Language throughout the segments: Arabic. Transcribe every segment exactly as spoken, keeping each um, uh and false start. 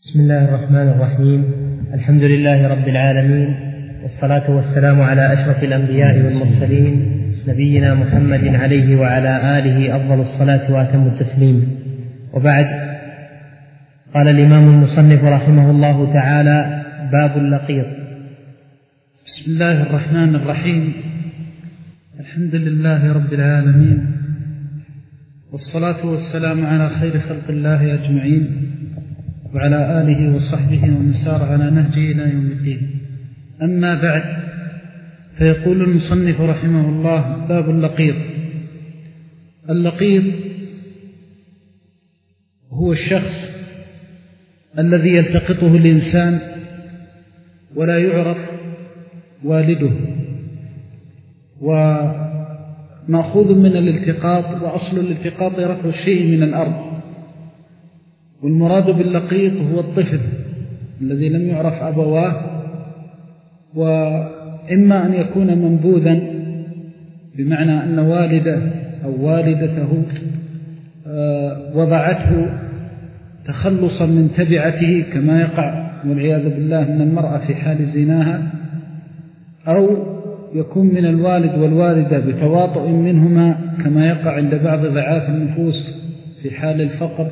بسم الله الرحمن الرحيم. الحمد لله رب العالمين، والصلاة والسلام على أشرف الأنبياء والمرسلين نبينا محمد عليه وعلى آله أفضل الصلاة وأتم التسليم، وبعد. قال الإمام المصنف رحمه الله تعالى: باب اللقيط. بسم الله الرحمن الرحيم. الحمد لله رب العالمين، والصلاة والسلام على خير خلق الله أجمعين، وعلى آله وصحبه ومن سار على نهجه إلى يوم الدين. أما بعد، فيقول المصنف رحمه الله: باب اللقيط. اللقيط هو الشخص الذي يلتقطه الإنسان ولا يعرف والده، ومأخوذ من الالتقاط، وأصل الالتقاط رفع الشيء من الأرض، والمراد باللقيط هو الطفل الذي لم يعرف أبواه، وإما أن يكون منبوذا بمعنى أن والده أو والدته وضعته تخلصا من تبعته، كما يقع والعياذ بالله من المرأة في حال زناها، أو يكون من الوالد والوالدة بتواطؤ منهما، كما يقع عند بعض ضعاف النفوس في حال الفقر،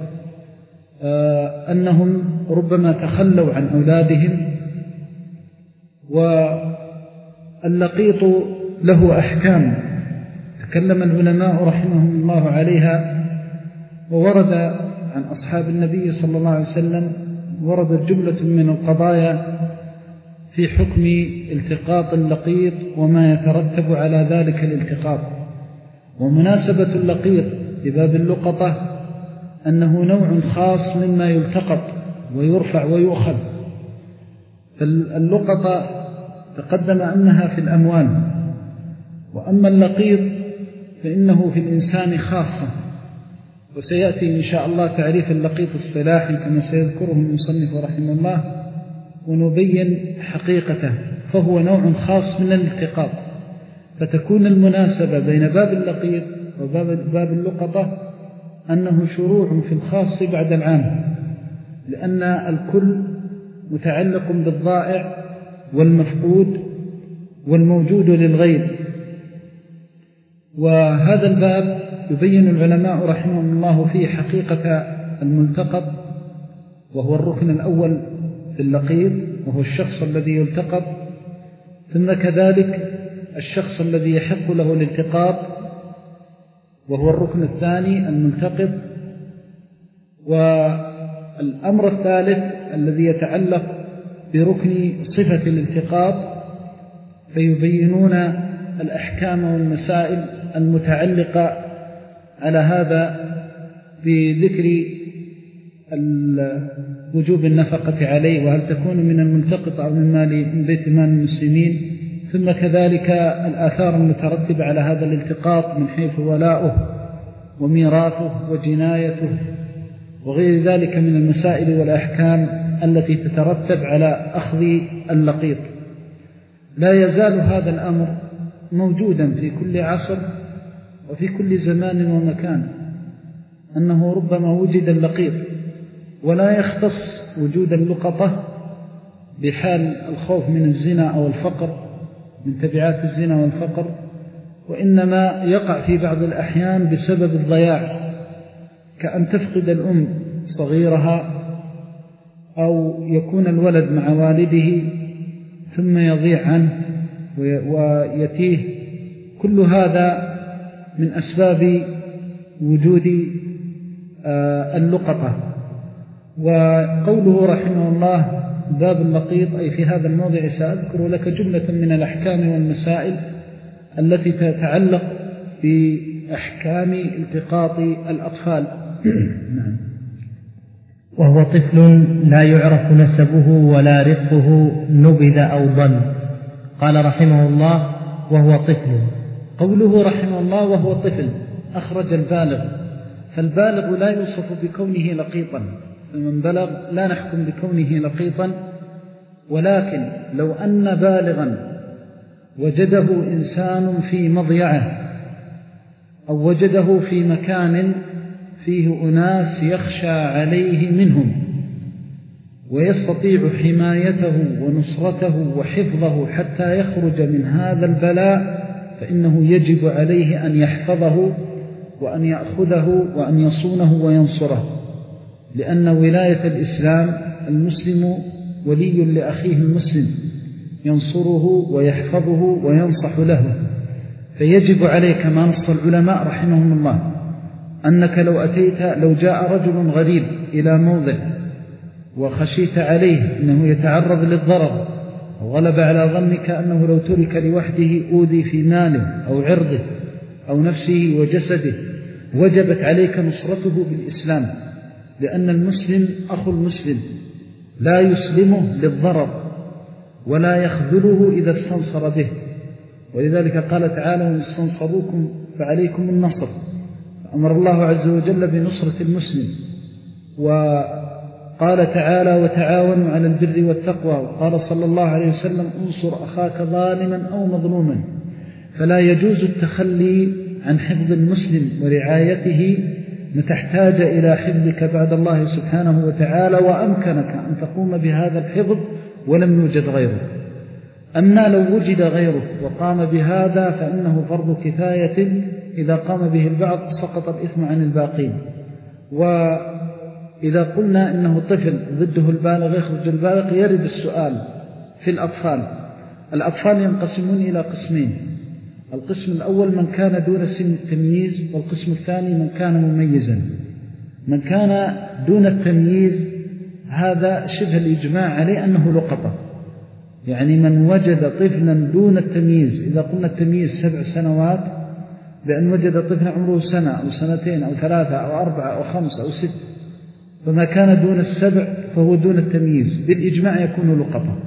أنهم ربما تخلوا عن أولادهم. واللقيط له أحكام تكلم العلماء رحمهم الله عليها، وورد عن أصحاب النبي صلى الله عليه وسلم وردت جملة من القضايا في حكم التقاط اللقيط وما يترتب على ذلك الالتقاط. ومناسبة اللقيط لباب اللقطة أنه نوع خاص مما يلتقط ويرفع ويؤخذ. فاللقطة تقدم أنها في الأموال، وأما اللقيط فإنه في الإنسان خاصة، وسيأتي إن شاء الله تعريف اللقيط اصطلاحا كما سيذكره المصنف رحمه الله، ونبين حقيقته. فهو نوع خاص من الالتقاط، فتكون المناسبة بين باب اللقيط وباب باب اللقطة أنه شروع في الخاص بعد العام، لأن الكل متعلق بالضائع والمفقود والموجود للغير. وهذا الباب يبين العلماء رحمهم الله فيه حقيقة الملتقط، وهو الركن الأول في اللقيط، وهو الشخص الذي يلتقط، ثم كذلك الشخص الذي يحق له الالتقاط، وهو الركن الثاني الملتقط. والأمر الثالث الذي يتعلق بركن صفة الالتقاط، فيبينون الأحكام والمسائل المتعلقة على هذا بذكر وجوب النفقة عليه، وهل تكون من الملتقط أو من مال من بيت مال المسلمين، ثم كذلك الآثار المترتبة على هذا الالتقاط من حيث ولاؤه وميراثه وجنايته وغير ذلك من المسائل والأحكام التي تترتب على أخذ اللقيط. لا يزال هذا الأمر موجودا في كل عصر وفي كل زمان ومكان، أنه ربما وجد اللقيط، ولا يختص وجود اللقطة بحال الخوف من الزنا أو الفقر، من تبعات الزنا والفقر، وإنما يقع في بعض الأحيان بسبب الضياع، كأن تفقد الأم صغيرها، أو يكون الولد مع والده ثم يضيع عنه ويتيه. كل هذا من أسباب وجود اللقطة. وقوله رحمه الله باب اللقيط، أي في هذا الموضع سأذكر لك جملة من الأحكام والمسائل التي تتعلق بأحكام التقاط الأطفال. نعم. وهو طفل لا يعرف نسبه ولا رقه، نبذ أو ضل. قال رحمه الله: وهو طفل. قوله رحمه الله وهو طفل أخرج البالغ، فالبالغ لا يوصف بكونه لقيطا، فمن بلغ لا نحكم بكونه لقيطا. ولكن لو أن بالغا وجده إنسان في مضيعه، أو وجده في مكان فيه أناس يخشى عليه منهم، ويستطيع حمايته ونصرته وحفظه حتى يخرج من هذا البلاء، فإنه يجب عليه أن يحفظه وأن يأخذه وأن يصونه وينصره، لأن ولاية الإسلام المسلم ولي لأخيه المسلم ينصره ويحفظه وينصح له. فيجب عليك كما نص العلماء رحمهم الله أنك لو أتيت لو جاء رجل غريب إلى موضع وخشيت عليه أنه يتعرض للضرر وغلب على ظنك أنه لو ترك لوحده أوذي في ماله أو عرضه أو نفسه وجسده، وجبت عليك نصرته بالإسلام، لأن المسلم أخو المسلم لا يسلمه للضرر ولا يخذله إذا استنصر به. ولذلك قال تعالى: وإن استنصروكم فعليكم النصر. فأمر الله عز وجل بنصرة المسلم، وقال تعالى: وتعاونوا على البر والتقوى. وقال صلى الله عليه وسلم: انصر أخاك ظالما أو مظلوما. فلا يجوز التخلي عن حفظ المسلم ورعايته، متحتاج إلى حفظك بعد الله سبحانه وتعالى، وأمكنك أن تقوم بهذا الحفظ ولم يوجد غيره. أما لو وجد غيره وقام بهذا فإنه فرض كفاية، إذا قام به البعض سقط الإثم عن الباقين. وإذا قلنا إنه طفل ضده البالغ يخرج البالغ، يرد السؤال في الأطفال. الأطفال ينقسمون إلى قسمين: القسم الأول من كان دون سن التمييز، والقسم الثاني من كان مميزا. من كان دون التمييز هذا شبه الإجماع عليه أنه لقطة، يعني من وجد طفلا دون التمييز، إذا قلنا التمييز سبع سنوات، بأن وجد طفلا عمره سنة أو سنتين أو ثلاثة أو أربعة أو خمسة أو ست، فما كان دون السبع فهو دون التمييز، بالإجماع يكون لقطة.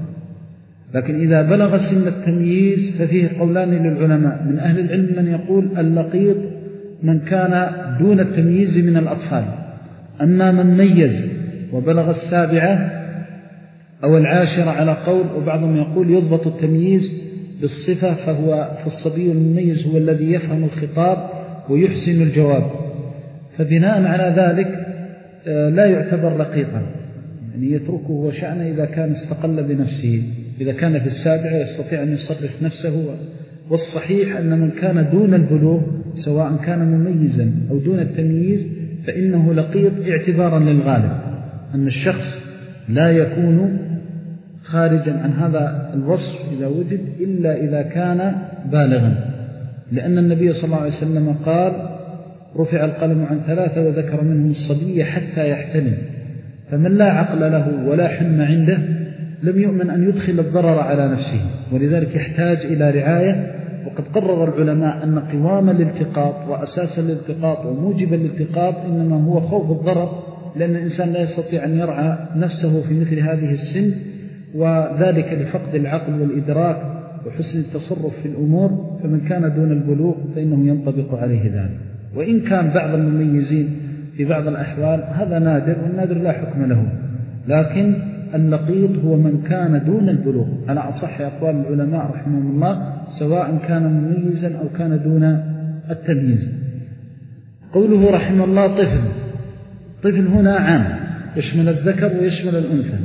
لكن إذا بلغ سن التمييز ففيه قولان للعلماء، من أهل العلم من يقول اللقيط من كان دون التمييز من الأطفال، أما من ميز وبلغ السابعة أو العاشرة على قول، وبعضهم يقول يضبط التمييز بالصفة، فهو فالصبي المميز هو الذي يفهم الخطاب ويحسن الجواب، فبناء على ذلك لا يعتبر لقيطا، يعني يتركه وشأنه إذا كان استقل بنفسه. إذا كان في السابعة يستطيع أن يصرف نفسه. والصحيح أن من كان دون البلوغ سواء كان مميزا أو دون التمييز فإنه لقيط، اعتبارا للغالب أن الشخص لا يكون خارجا عن هذا الوصف إذا وجد إلا إذا كان بالغا، لأن النبي صلى الله عليه وسلم قال: رفع القلم عن ثلاثة وذكر منهم الصبي حتى يحتلم. فمن لا عقل له ولا حلم عنده لم يؤمن أن يدخل الضرر على نفسه، ولذلك يحتاج إلى رعاية. وقد قرر العلماء أن قوام الالتقاط وأساس الالتقاط وموجب الالتقاط إنما هو خوف الضرر، لأن الإنسان لا يستطيع أن يرعى نفسه في مثل هذه السن، وذلك لفقد العقل والإدراك وحسن التصرف في الأمور. فمن كان دون البلوغ فإنه ينطبق عليه ذلك. وإن كان بعض المميزين في بعض الأحوال هذا نادر، والنادر لا حكم له، لكن اللقيط هو من كان دون البلوغ على أصح أقوال العلماء رحمهم الله، سواء كان مميزا أو كان دون التمييز. قوله رحمه الله طفل، طفل هنا عام يشمل الذكر ويشمل الأنثى،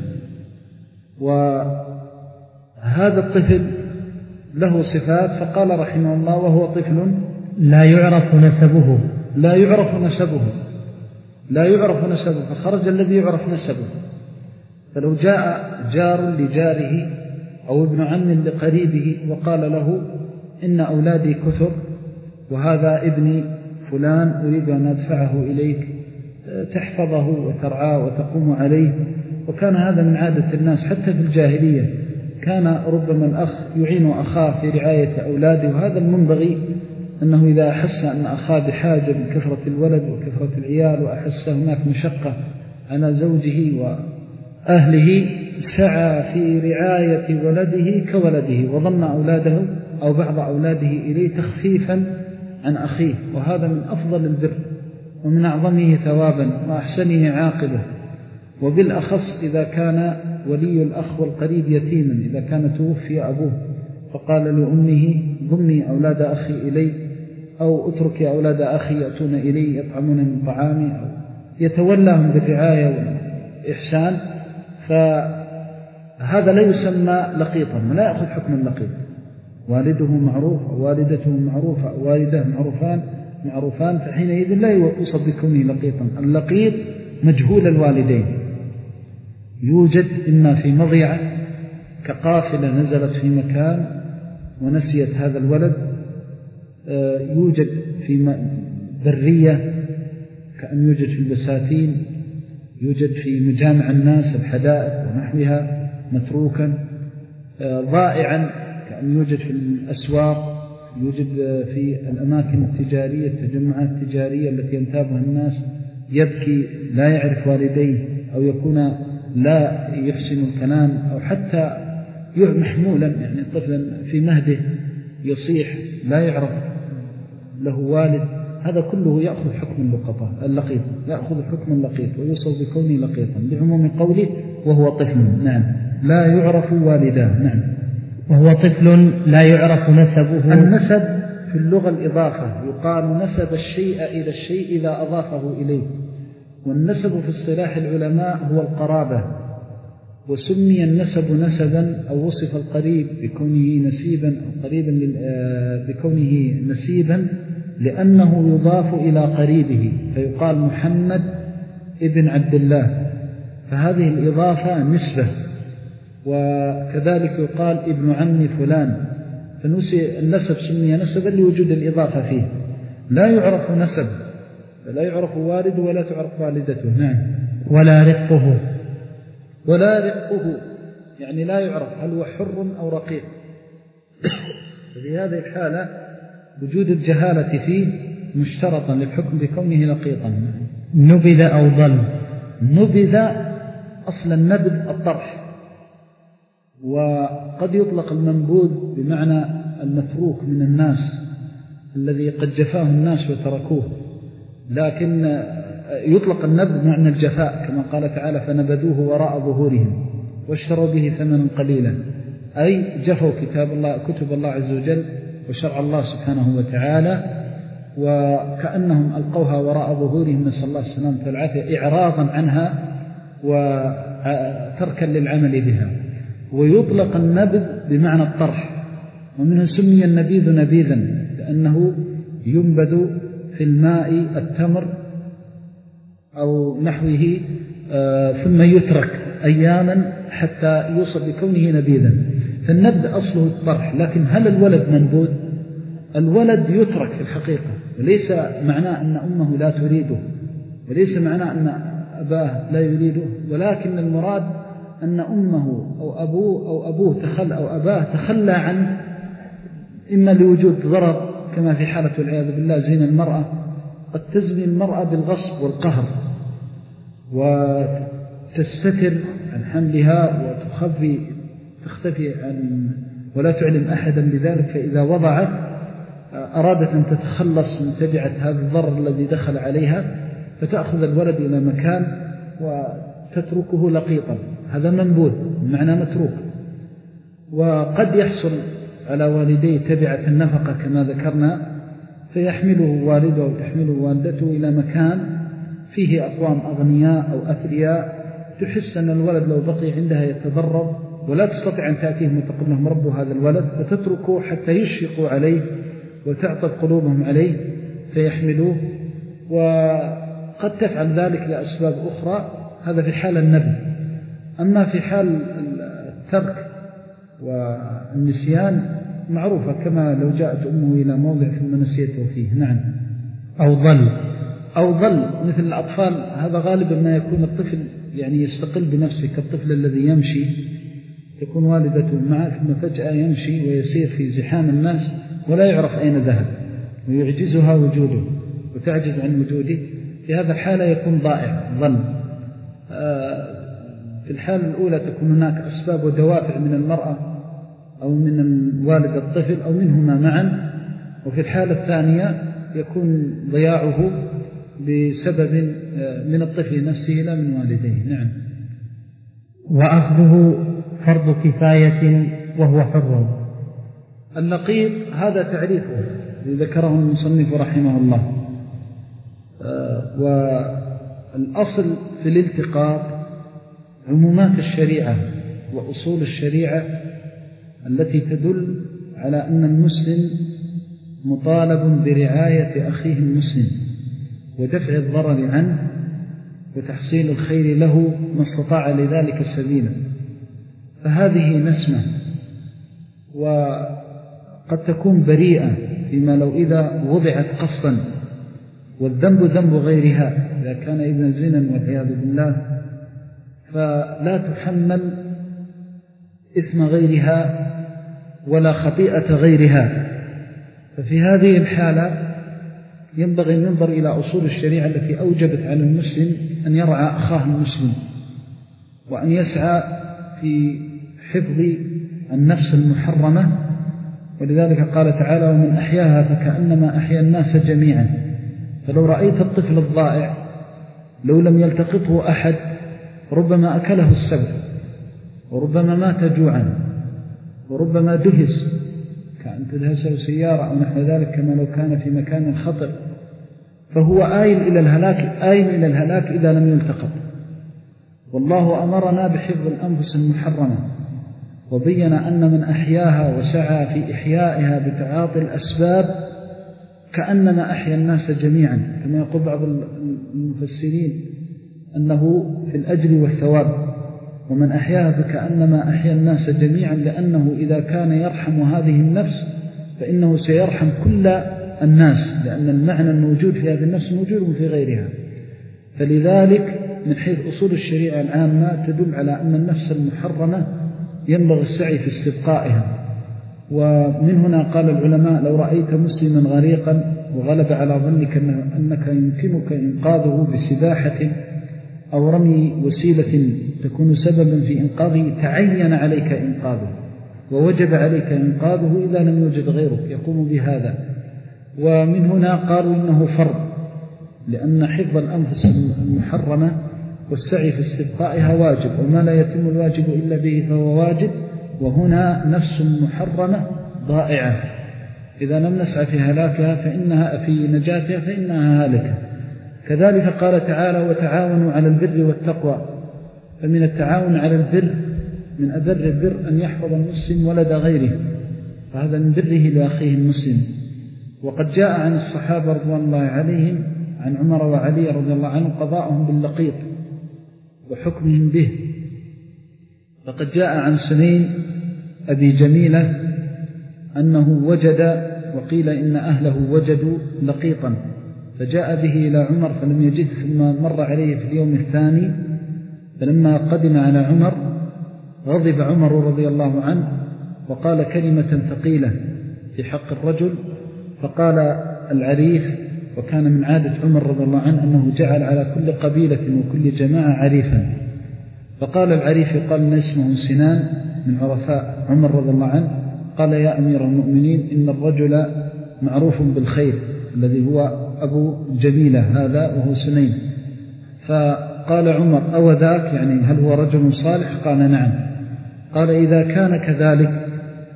وهذا الطفل له صفات. فقال رحمه الله: وهو طفل لا يعرف نسبه لا يعرف نسبه لا يعرف نسبه فخرج الذي يعرف نسبه. فلو جاء جار لجاره أو ابن عم لقريبه وقال له: إن أولادي كثر وهذا ابني فلان أريد أن أدفعه إليك تحفظه وترعاه وتقوم عليه، وكان هذا من عادة الناس حتى في الجاهلية، كان ربما الأخ يعين أخاه في رعاية أولاده، وهذا المنبغي أنه إذا أحس أن أخاه بحاجة من كثرة الولد وكثرة العيال وأحس هناك مشقة على زوجه وأهله سعى في رعاية ولده كولده، وضم أولاده أو بعض أولاده إليه تخفيفا عن أخيه، وهذا من أفضل البر ومن أعظمه ثوابا وأحسنه عاقبه. وبالأخص إذا كان ولي الأخ والقريب يتيما، إذا كان توفي أبوه فقال لأمه: ضمي أولاد أخي إلي، أو اتركي أولاد أخي يأتون إلي يطعمون من طعامي، أو يتولاهم بالرعاية والإحسان، فهذا لا يسمى لقيطا ولا يأخذ حكم اللقيط. والده معروف أو والدته معروفة أو والده معروفان معروفان فحينئذ لا يوصف بكونه لقيطا. اللقيط مجهول الوالدين، يوجد إما في مضيعة كقافلة نزلت في مكان ونسيت هذا الولد، يوجد في برية كأن يوجد في البساتين، يوجد في مجامع الناس الحدائق ونحوها متروكا، ضائعا كأن يوجد في الأسواق، يوجد في الأماكن التجارية التجمعات التجارية التي ينتابها الناس، يبكي لا يعرف والديه أو يكون لا يحسن الكلام أو حتى محمولا يعني طفلا في مهده يصيح لا يعرف له والد. هذا كله يأخذ حكم اللقطة اللقيط، يأخذ حكم اللقيط ويوصف بكونه لقيطا لعموم قوله وهو طفل. نعم لا يعرف والداه. نعم وهو طفل لا يعرف نسبه. النسب في اللغة الإضافة، يقال نسب الشيء إلى الشيء إذا أضافه إليه، والنسب في اصطلاح العلماء هو القرابة، وسمي النسب نسبا أو وصف القريب بكونه نسيبا أو قريبا بكونه نسيبا لأنه يضاف إلى قريبه، فيقال محمد ابن عبد الله، فهذه الإضافة نسبة. وكذلك يقال ابن عم فلان، فالنسب سمي نسبا لوجود الإضافة فيه. لا يعرف نسب، لا يعرف والده ولا تعرف والدته. نعم ولا رقه، ولا رقه يعني لا يعرف هل هو حر أو رقيق. في هذه الحالة وجود الجهالة فيه مشترطا للحكم بكونه لقيطا. نبذ أو ضل. نبذ أصل النبذ الطرح، وقد يطلق المنبوذ بمعنى المتروك من الناس الذي قد جفاه الناس وتركوه، لكن يطلق النبذ بمعنى الجفاء كما قال تعالى فنبذوه وراء ظهورهم واشتروا به ثمنا قليلا، أي جفوا كتاب الله كتب الله عز وجل وشرع الله سبحانه وتعالى، وكأنهم ألقوها وراء ظهورهم نسأل الله السلامة والعافية إعراضا عنها وتركا للعمل بها. ويطلق النبذ بمعنى الطرح، ومنه سمي النبيذ نبيذا لأنه ينبذ في الماء التمر أو نحوه ثم يترك أياما حتى يوصل بكونه نبيذا. فالنبذ أصله الطرح، لكن هل الولد منبوذ؟ الولد يترك في الحقيقة، وليس معناه أن أمه لا تريده، وليس معناه أن أباه لا يريده، ولكن المراد أن أمه أو أبوه أو أبوه تخل أو أباه تخلى عنه، إما لوجود ضرر كما في حالة والعياذ بالله زين المرأة، قد تزني المرأة بالغصب والقهر وتستتر عن حملها وتخفي تختفي عن ولا تعلم أحدا بذلك، فإذا وضعت أرادت أن تتخلص من تبعة هذا الضرر الذي دخل عليها فتأخذ الولد إلى مكان وتتركه لقيطا، هذا منبوذ بمعنى متروك. وقد يحصل على والديه تبعة النفقة كما ذكرنا، فيحمله والده أو تحمله والدته إلى مكان فيه أقوام أغنياء أو أثرياء، تحس أن الولد لو بقي عندها يتضرر ولا تستطيع أن تأتيهم وتقول لهم ربوا هذا الولد، فتتركه حتى يشفقوا عليه وتعطف قلوبهم عليه فيحملوه. وقد تفعل ذلك لأسباب أخرى، هذا في حال النبي. أما في حال الترك والنسيان معروفة كما لو جاءت أمه إلى موضع ثم نسيته فيه. نعم أو ظل أو ظل مثل الأطفال، هذا غالبا ما يكون الطفل يعني يستقل بنفسه كالطفل الذي يمشي، تكون والدته معه ثم فجأة يمشي ويسير في زحام الناس ولا يعرف أين ذهب ويعجزها وجوده وتعجز عن وجوده، في هذا الحالة يكون ضائع ظل. في الحالة الأولى تكون هناك أسباب ودوافع من المرأة أو من والد الطفل أو منهما معا، وفي الحالة الثانية يكون ضياعه بسبب من الطفل نفسه لا من والديه. نعم. وأخذه فرض كفاية وهو حر. اللقيط هذا تعريفه ذكره المصنف رحمه الله. والأصل في الالتقاط عمومات الشريعة وأصول الشريعة التي تدل على أن المسلم مطالب برعاية أخيه المسلم ودفع الضرر عنه وتحصيل الخير له ما استطاع لذلك سبيلا. فهذه نسمة، وقد تكون بريئة فيما لو إذا وضعت قصدا، والذنب ذنب غيرها إذا كان ابن زنا والعياذ بالله، فلا تحمل إثم غيرها ولا خطيئة غيرها. ففي هذه الحالة ينبغي أن ينظر إلى أصول الشريعة التي أوجبت على المسلم أن يرعى أخاه المسلم وأن يسعى في حفظ النفس المحرمة. ولذلك قال تعالى: ومن أحياها فكأنما أحيا الناس جميعا. فلو رأيت الطفل الضائع لو لم يلتقطه أحد ربما أكله السبع، وربما مات جوعا، وربما دهس كأن تدهسه سيارة أو نحو ذلك، كما لو كان في مكان خطر. فهو آيل إلى الهلاك آيل إلى الهلاك إذا لم يلتقط. والله أمرنا بحفظ الأنفس المحرمة، وبين أن من أحياها وسعى في إحيائها بتعاطي الأسباب كأنما أحيا الناس جميعا، كما يقول بعض المفسرين أنه في الأجر والثواب. ومن أحياها فكأنما أحيا الناس جميعا، لأنه إذا كان يرحم هذه النفس فإنه سيرحم كل الناس، لأن المعنى الموجود في هذه النفس موجود في غيرها. فلذلك من حيث أصول الشريعة العامة تدل على أن النفس المحرمة ينبغي السعي في استبقائها. ومن هنا قال العلماء: لو رأيت مسلما غريقا وغلب على ظنك أنك يمكنك إنقاذه بسباحة أو رمي وسيلة تكون سببا في إنقاذه، تعين عليك إنقاذه ووجب عليك إنقاذه إذا لم يوجد غيرك يقوم بهذا. ومن هنا قالوا إنه فرض، لأن حفظ الأنفس المحرمة والسعي في استبقائها واجب، وما لا يتم الواجب إلا به فهو واجب. وهنا نفس محرمة ضائعة، إذا لم نسعى في هلاكها فإنها في نجاتها فإنها هالكة. كذلك قال تعالى: وتعاونوا على البر والتقوى. فمن التعاون على البر من أبر البر أن يحفظ المسلم ولد غيره، فهذا من بره لأخيه المسلم. وقد جاء عن الصحابة رضوان الله عليهم عن عمر وعلي رضي الله عنه قضاءهم باللقيط وحكمهم به. فقد جاء عن سنين أبي جميلة أنه وجد، وقيل إن أهله وجدوا لقيطا، فجاء به إلى عمر فلم يجد، ثم مر عليه في اليوم الثاني، فلما قدم على عمر غضب عمر رضي الله عنه وقال كلمة ثقيلة في حق الرجل. فقال العريف، وكان من عادة عمر رضي الله عنه أنه جعل على كل قبيلة وكل جماعة عريفا، فقال العريف قال إن اسمه سنان من عرفاء عمر رضي الله عنه، قال: يا أمير المؤمنين إن الرجل معروف بالخير الذي هو أبو جميلة هذا وهو سنين. فقال عمر: أو ذاك، يعني هل هو رجل صالح؟ قال: نعم. قال: إذا كان كذلك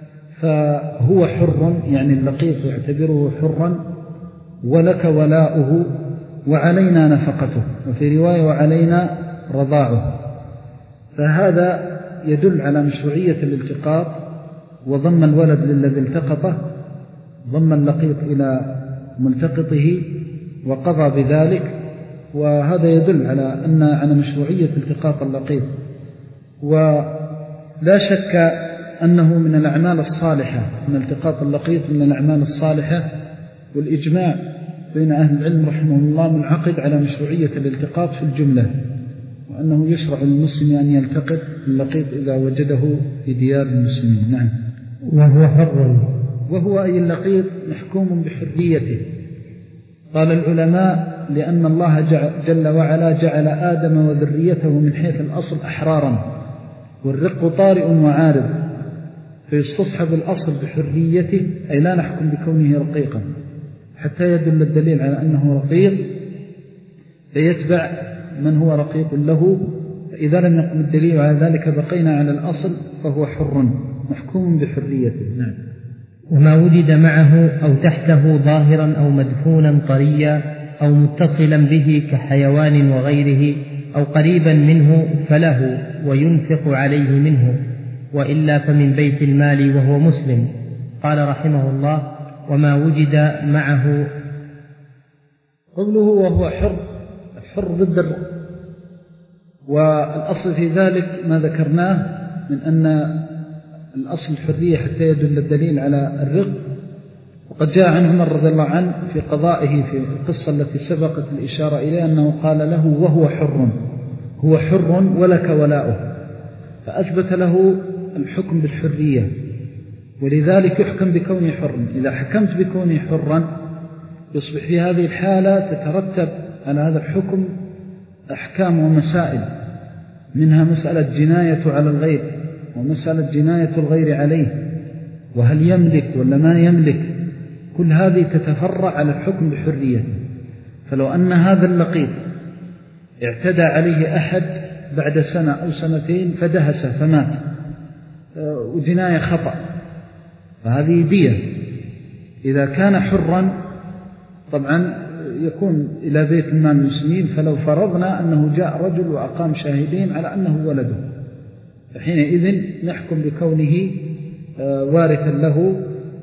فهو حر، يعني اللقيط يعتبره حرا، ولك ولاؤه وعلينا نفقته، وفي رواية وعلينا رضاعه. فهذا يدل على مشروعية الالتقاط، وضم الولد للذي التقطه، ضم اللقيط إلى ملتقطه وقضى بذلك. وهذا يدل على أن على مشروعية التقاط اللقيط. ولا شك أنه من الأعمال الصالحة، من التقاط اللقيط من الأعمال الصالحة، والإجماع بين أهل العلم رحمه الله منعقد على مشروعية الالتقاط في الجملة، وأنه يشرع للمسلم أن يلتقط اللقيط إذا وجده في ديار المسلمين. نعم. وهو حر، وهو أي اللقيط محكوم بحريته. قال العلماء: لأن الله جل وعلا جعل آدم وذريته من حيث الأصل أحرارا، والرق طارئ وعارض، فيستصحب الأصل بحريته، أي لا نحكم بكونه رقيقا حتى يدل الدليل على أنه رقيق فيتبع من هو رقيق له. فإذا لم يقم الدليل على ذلك بقينا على الأصل فهو حر محكوم بحريته. نعم. وما وجد معه أو تحته ظاهرا أو مدفونا طريا أو متصلا به كحيوان وغيره أو قريبا منه فله، وينفق عليه منه، وإلا فمن بيت المال وهو مسلم. قال رحمه الله: وما وجد معه. قوله وهو حر، الحر ضد الرق، والأصل في ذلك ما ذكرناه من أن الأصل الحرية حتى يدل الدليل على الرق. وقد جاء عن عمر رضي الله عنه في قضائه في القصة التي سبقت الإشارة إليه أنه قال له وهو حر، هو حر ولك ولاؤه، فأثبت له الحكم بالحرية، ولذلك يحكم بكونه حرا. إذا حكمت بكونه حرا يصبح في هذه الحالة تترتب على هذا الحكم أحكام ومسائل، منها مسألة جناية على الغير، ومسألة جناية الغير عليه، وهل يملك ولا ما يملك، كل هذه تتفرع على الحكم بحرية. فلو أن هذا اللقيط اعتدى عليه أحد بعد سنة أو سنتين فدهسه فمات وجناية خطأ، فهذه دية. إذا كان حرا طبعا يكون إلى بيت المال المسلمين، فلو فرضنا أنه جاء رجل وأقام شاهدين على أنه ولده، فحينئذ نحكم بكونه وارثا له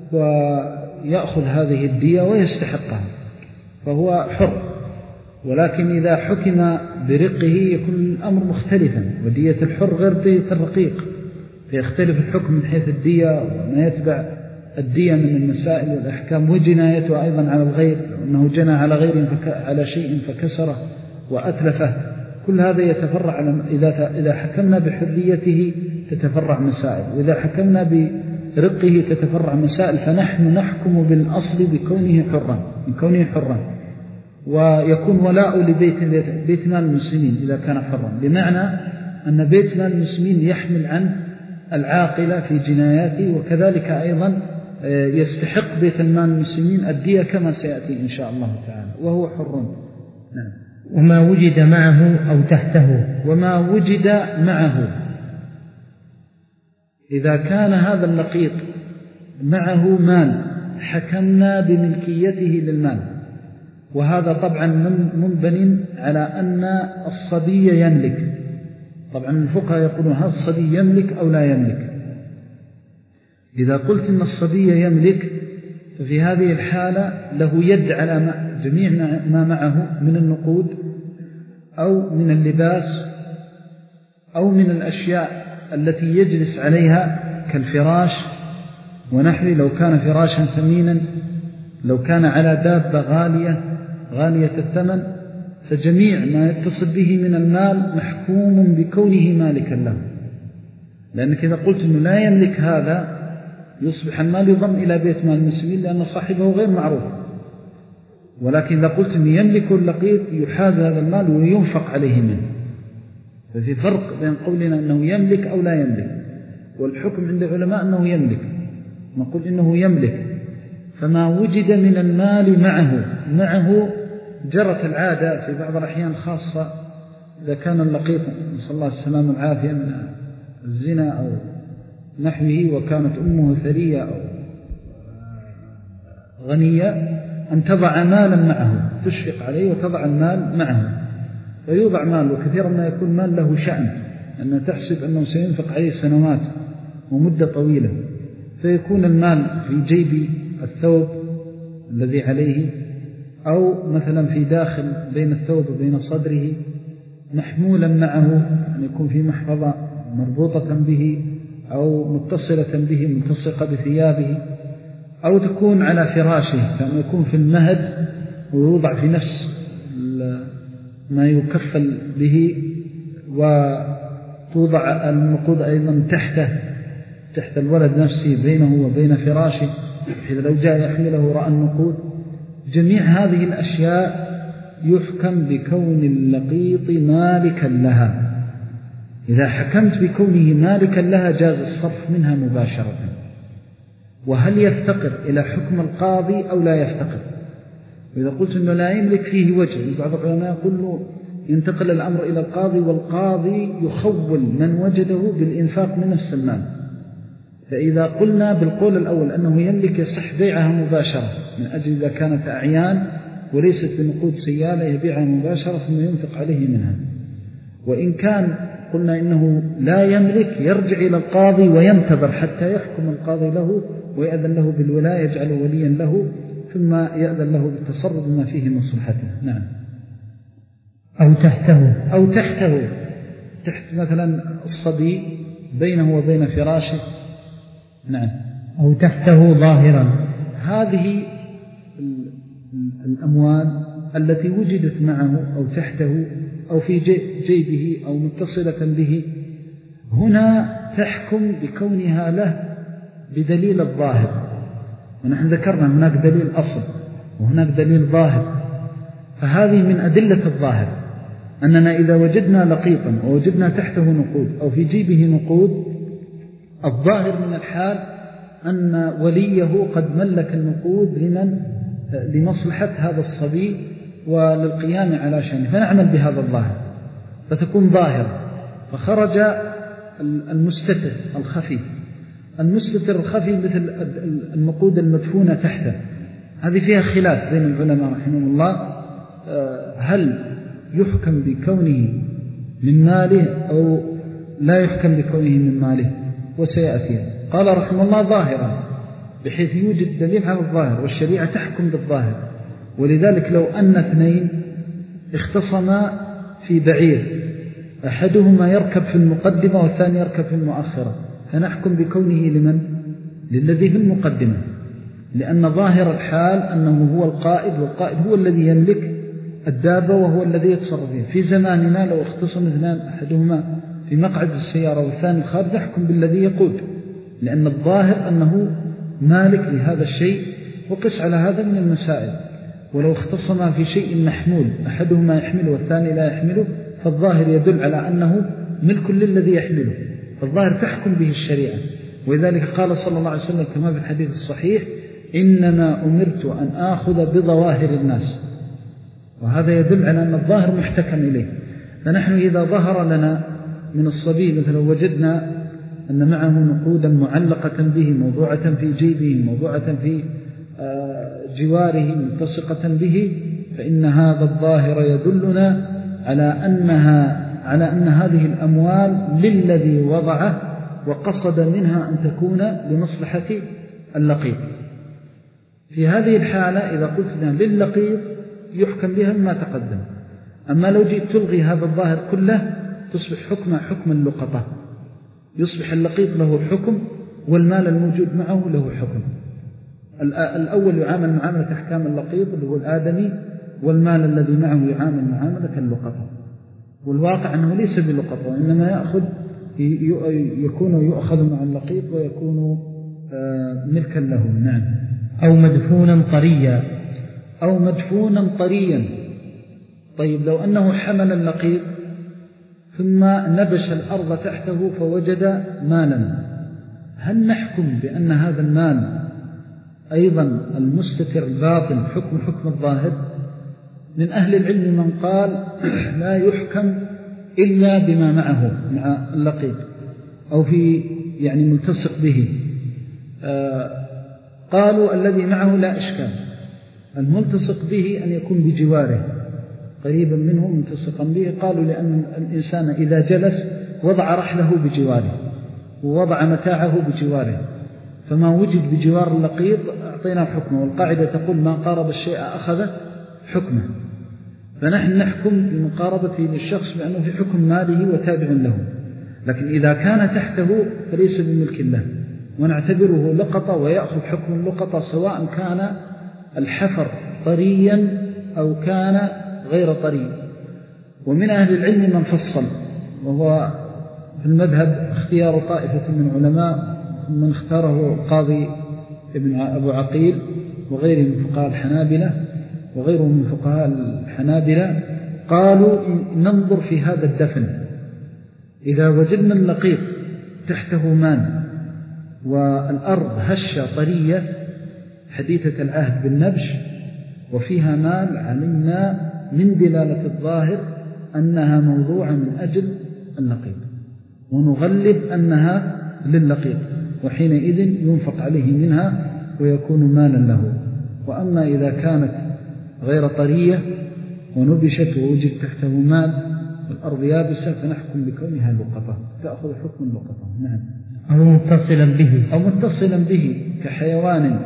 ويأخذ هذه الدية ويستحقها، فهو حر. ولكن إذا حكم برقه يكون الأمر مختلفا، ودية الحر غير دية الرقيق، فيختلف الحكم من حيث الدية وما يتبع الدية من المسائل والأحكام، وجنايته أيضا على الغير، أنه جنى على غير على شيء فكسره وأتلفه، كل هذا يتفرع على إذا إذا حكمنا بحريته تتفرع مسائل، وإذا حكمنا برقه تتفرع مسائل. فنحن نحكم بالأصل بكونه حرا، من كونه حرا، ويكون ولاء لبيت بيت مال المسلمين إذا كان حرا، بمعنى أن بيت مال المسلمين يحمل عن العاقلة في جناياته، وكذلك أيضا يستحق بيت المال المسلمين الدية كما سيأتي إن شاء الله تعالى، وهو حر. نعم. وما وجد معه أو تحته. وما وجد معه، إذا كان هذا اللقيط معه مال حكمنا بملكيته للمال، وهذا طبعا منبن على أن الصبي يملك. طبعا الفقهاء يقولون هذا الصبي يملك أو لا يملك. إذا قلت إن الصبي يملك ففي هذه الحالة له يد على جميع ما معه من النقود أو من اللباس أو من الأشياء التي يجلس عليها كالفراش ونحوه، لو كان فراشا ثمينا، لو كان على دابة غالية غالية الثمن، فجميع ما يتصل به من المال محكوم بكونه مالكا له. لأنك إذا قلت أنه لا يملك هذا يصبح المال يضم إلى بيت مال المسلمين لأن صاحبه غير معروف. ولكن إذا قلت أنه يملك اللقيط يحاز هذا المال وينفق عليه منه. ففي فرق بين قولنا أنه يملك أو لا يملك، والحكم عند العلماء أنه يملك، نقول إنه يملك. فما وجد من المال معه معه جرت العادة في بعض الأحيان خاصة إذا كان اللقيط نسأل الله السلامة والعافية من الزنا أو نحوه، وكانت أمه ثرية أو غنية، أن تضع مالا معه، تشفق عليه وتضع المال معه، فيوضع مال. وكثيرا ما يكون مال له شأن، أنه تحسب أنه سينفق عليه سنوات ومدة طويلة، فيكون المال في جيب الثوب الذي عليه، أو مثلا في داخل بين الثوب وبين صدره محمولا معه، أن يكون في محفظة مربوطة به أو متصلة به ملتصقة بثيابه، أو تكون على فراشه كأنه يكون في المهد ويوضع في نفس ما يكفل به، وتوضع النقود أيضا تحته تحت الولد نفسه بينه وبين فراشه، بحيث لو جاء يحمله رأى النقود. جميع هذه الأشياء يحكم بكون اللقيط مالكا لها. إذا حكمت بكونه مالكا لها جاز الصرف منها مباشرة. وهل يفتقر إلى حكم القاضي أو لا يفتقر؟ وإذا قلت أنه لا يملك فيه وجه، بعض العلماء يقول له ينتقل الأمر إلى القاضي، والقاضي يخول من وجده بالإنفاق من نفس المال. فإذا قلنا بالقول الأول أنه يملك يصح بيعها مباشرة، من أجل إذا كانت أعيان وليست بنقود سيالة يبيعها مباشرة ثم ينفق عليه منها. وإن كان قلنا إنه لا يملك، يرجع إلى القاضي وينتظر حتى يحكم القاضي له ويأذن له بالولاية، يجعله وليا له، ثم يأذن له بالتصرف بما فيه مصلحته. نعم. أو تحته أو تحته تحت مثلا الصبي بينه وبين فراشه. نعم. أو تحته ظاهرا. هذه الأموال التي وجدت معه أو تحته أو في جيبه أو متصلة به، هنا تحكم بكونها له بدليل الظاهر، ونحن ذكرنا هناك دليل أصل وهناك دليل ظاهر. فهذه من أدلة الظاهر أننا إذا وجدنا لقيطا ووجدنا تحته نقود أو في جيبه نقود، الظاهر من الحال أن وليه قد ملك النقود لمن لمصلحة هذا الصبي وللقيام على شأنه، فنعمل بهذا الظاهر فتكون ظاهرة. فخرج المستتر الخفي. المستتر الخفي مثل النقود المدفونة تحته، هذه فيها خلاف بين العلماء رحمهم الله، هل يحكم بكونه من ماله أو لا يحكم بكونه من ماله، وسيأتي. قال رحمه الله ظاهرا، بحيث يوجد دليل على الظاهر، والشريعة تحكم بالظاهر. ولذلك لو أن اثنين اختصما في بعير، أحدهما يركب في المقدمة والثاني يركب في المؤخرة، فنحكم بكونه لمن؟ للذي في المقدمة، لأن ظاهر الحال أنه هو القائد، والقائد هو الذي يملك الدابة وهو الذي يتصرف فيها. في زماننا لو اختصم اثنان أحدهما في مقعد السيارة والثاني الخارج، نحكم بالذي يقود، لأن الظاهر أنه مالك لهذا الشيء. وقس على هذا من المسائل. ولو اختصما في شيء محمول، أحدهما يحمله والثاني لا يحمله، فالظاهر يدل على أنه ملك للذي يحمله، فالظاهر تحكم به الشريعة. ولذلك قال صلى الله عليه وسلم كما في الحديث الصحيح: إنما أمرت أن آخذ بظواهر الناس. وهذا يدل على أن الظاهر محتكم إليه. فنحن إذا ظهر لنا من الصبي مثلا وجدنا أن معه نقودا معلقة به، موضوعة في جيبه، موضوعة في جواره، ملتصقة به، فإن هذا الظاهر يدلنا على أنها على أن هذه الأموال للذي وضعه وقصد منها أن تكون لمصلحة اللقيط. في هذه الحالة إذا قلتنا لللقيط يحكم بها ما تقدم. أما لو جئت تلغي هذا الظاهر كله، تصبح حكم حكم اللقطة، يصبح اللقيط له حكم والمال الموجود معه له حكم. الأول يعامل معاملة أحكام اللقيط اللي هو الآدمي، والمال الذي معه يعامل معاملة اللقطة. والواقع أنه ليس بلقطة، وإنما يأخذ يكون يؤخذ مع اللقيط ويكون ملكا له. نعم. أو مدفونا طريا. أو مدفونا طريا. طيب لو أنه حمل اللقيط ثم نبش الأرض تحته فوجد مالا، هل نحكم بأن هذا المال أيضا المستتر الباطن حكم حكم الظاهر؟ من أهل العلم من قال لا يحكم إلا بما معه مع اللقيط أو في يعني ملتصق به. آه قالوا الذي معه لا إشكال، الملتصق به أن يكون بجواره قريبا منه ملتصقا به. قالوا لأن الإنسان إذا جلس وضع رحله بجواره ووضع متاعه بجواره، فما وجد بجوار اللقيط أعطينا حكمه، والقاعدة تقول ما قارب الشيء أخذ حكمه. فنحن نحكم بمقاربته للشخص بأنه في حكم ماله وتابع له، لكن إذا كان تحته فليس بملك الله، ونعتبره لقطة ويأخذ حكم اللقطة سواء كان الحفر طريا أو كان غير طري. ومن أهل العلم من فصل، وهو في المذهب اختيار طائفة من علماء من اختاره القاضي ابن أبو عقيل وغيره من فقهاء الحنابلة وغيره من فقهاء الحنابلة، قالوا ننظر في هذا الدفن. إذا وجدنا اللقيط تحته مال والأرض هشة طرية حديثة العهد بالنبش وفيها مال، علمنا من دلالة الظاهر أنها موضوعة من أجل اللقيط، ونغلب أنها لللقيط، وحينئذ ينفق عليه منها ويكون مالا له. وأما إذا كانت غير طرية ونبشت ووجد تحته مال والأرض يابسة فنحكم بكونها لقطة، تأخذ حكم اللقطة. نعم. أو متصلا به أو متصلا به كحيوان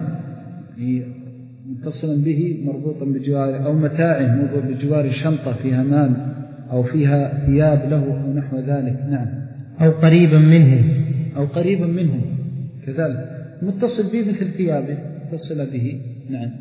متصلا به مربوطا بجوار، أو متاع مربوط بجوار شنطة فيها مال أو فيها ثياب له أو نحو ذلك. نعم. أو قريبا منه أو قريبا منه كذلك متصل به مثل ثيابه متصل به. نعم.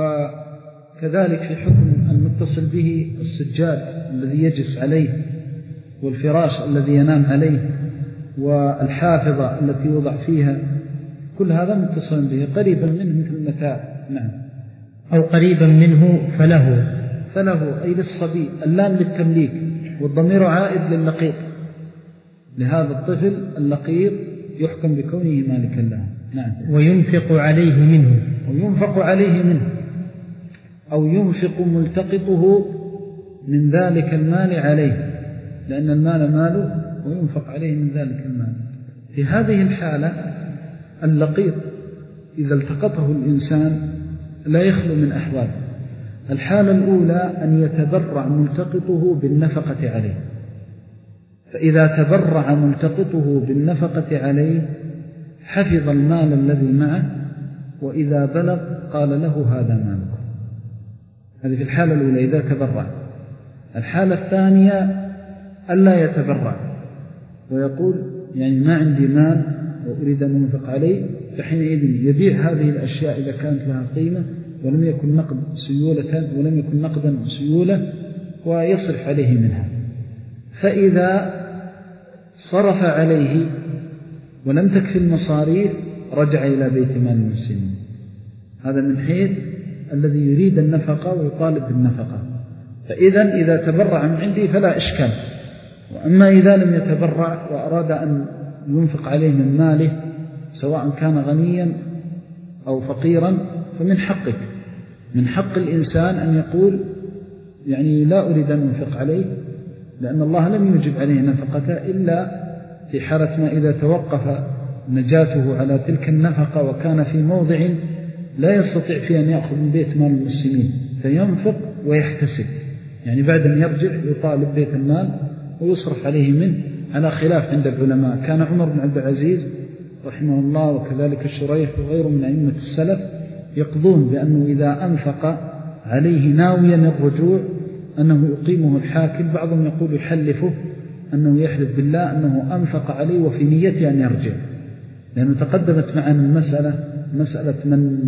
وكذلك في حكم المتصل به السجاد الذي يجلس عليه، والفراش الذي ينام عليه، والحافظة التي يوضع فيها، كل هذا متصل به قريبا منه مثل المتاع. نعم. أو قريبا منه فله فله أي للصبي، اللام للتمليك، والضمير عائد لللقيط، لهذا الطفل اللقيط يحكم بكونه مالكا له. نعم. وينفق عليه منه وينفق عليه منه أو ينفق ملتقطه من ذلك المال عليه، لأن المال ماله وينفق عليه من ذلك المال. في هذه الحالة اللقيط إذا التقطه الإنسان لا يخلو من أحوال. الحالة الأولى أن يتبرع ملتقطه بالنفقة عليه، فإذا تبرع ملتقطه بالنفقة عليه حفظ المال الذي معه، وإذا بلغ قال له هذا مالك. هذه في الحالة الأولى إذا تبرع. الحالة الثانية ألا يتبرع ويقول يعني ما عندي مال وأريد أن أنفق عليه، فحينئذ يبيع هذه الأشياء إذا كانت لها قيمة ولم يكن نقد سيولة ولم يكن نقدا سيولة ويصرف عليه منها. فإذا صرف عليه ولم تكفي المصاريف رجع إلى بيت مال المسلمين. هذا من حيث الذي يريد النفقة ويطالب بالنفقة. فإذا إذا تبرع من عندي فلا إشكال. وأما إذا لم يتبرع وأراد أن ينفق عليه من ماله سواء كان غنيا أو فقيرا فمن حقك، من حق الإنسان أن يقول يعني لا أريد أن أنفق عليه، لأن الله لم يجب عليه نفقته إلا في حالة ما إذا توقف نجاته على تلك النفقة وكان في موضع لا يستطيع فيه أن يأخذ من بيت مال المسلمين فينفق ويحتسب، يعني بعد أن يرجع يطالب بيت المال ويصرف عليه منه، على خلاف عند العلماء. كان عمر بن عبد العزيز رحمه الله وكذلك الشريح وغيره من أئمة السلف يقضون بأنه إذا أنفق عليه ناويا الرجوع أنه يقيمه الحاكم. بعضهم يقول يحلفه أنه يحلف بالله أنه أنفق عليه وفي نيته أن يرجع، لأنه تقدمت معنا المسألة مسألة من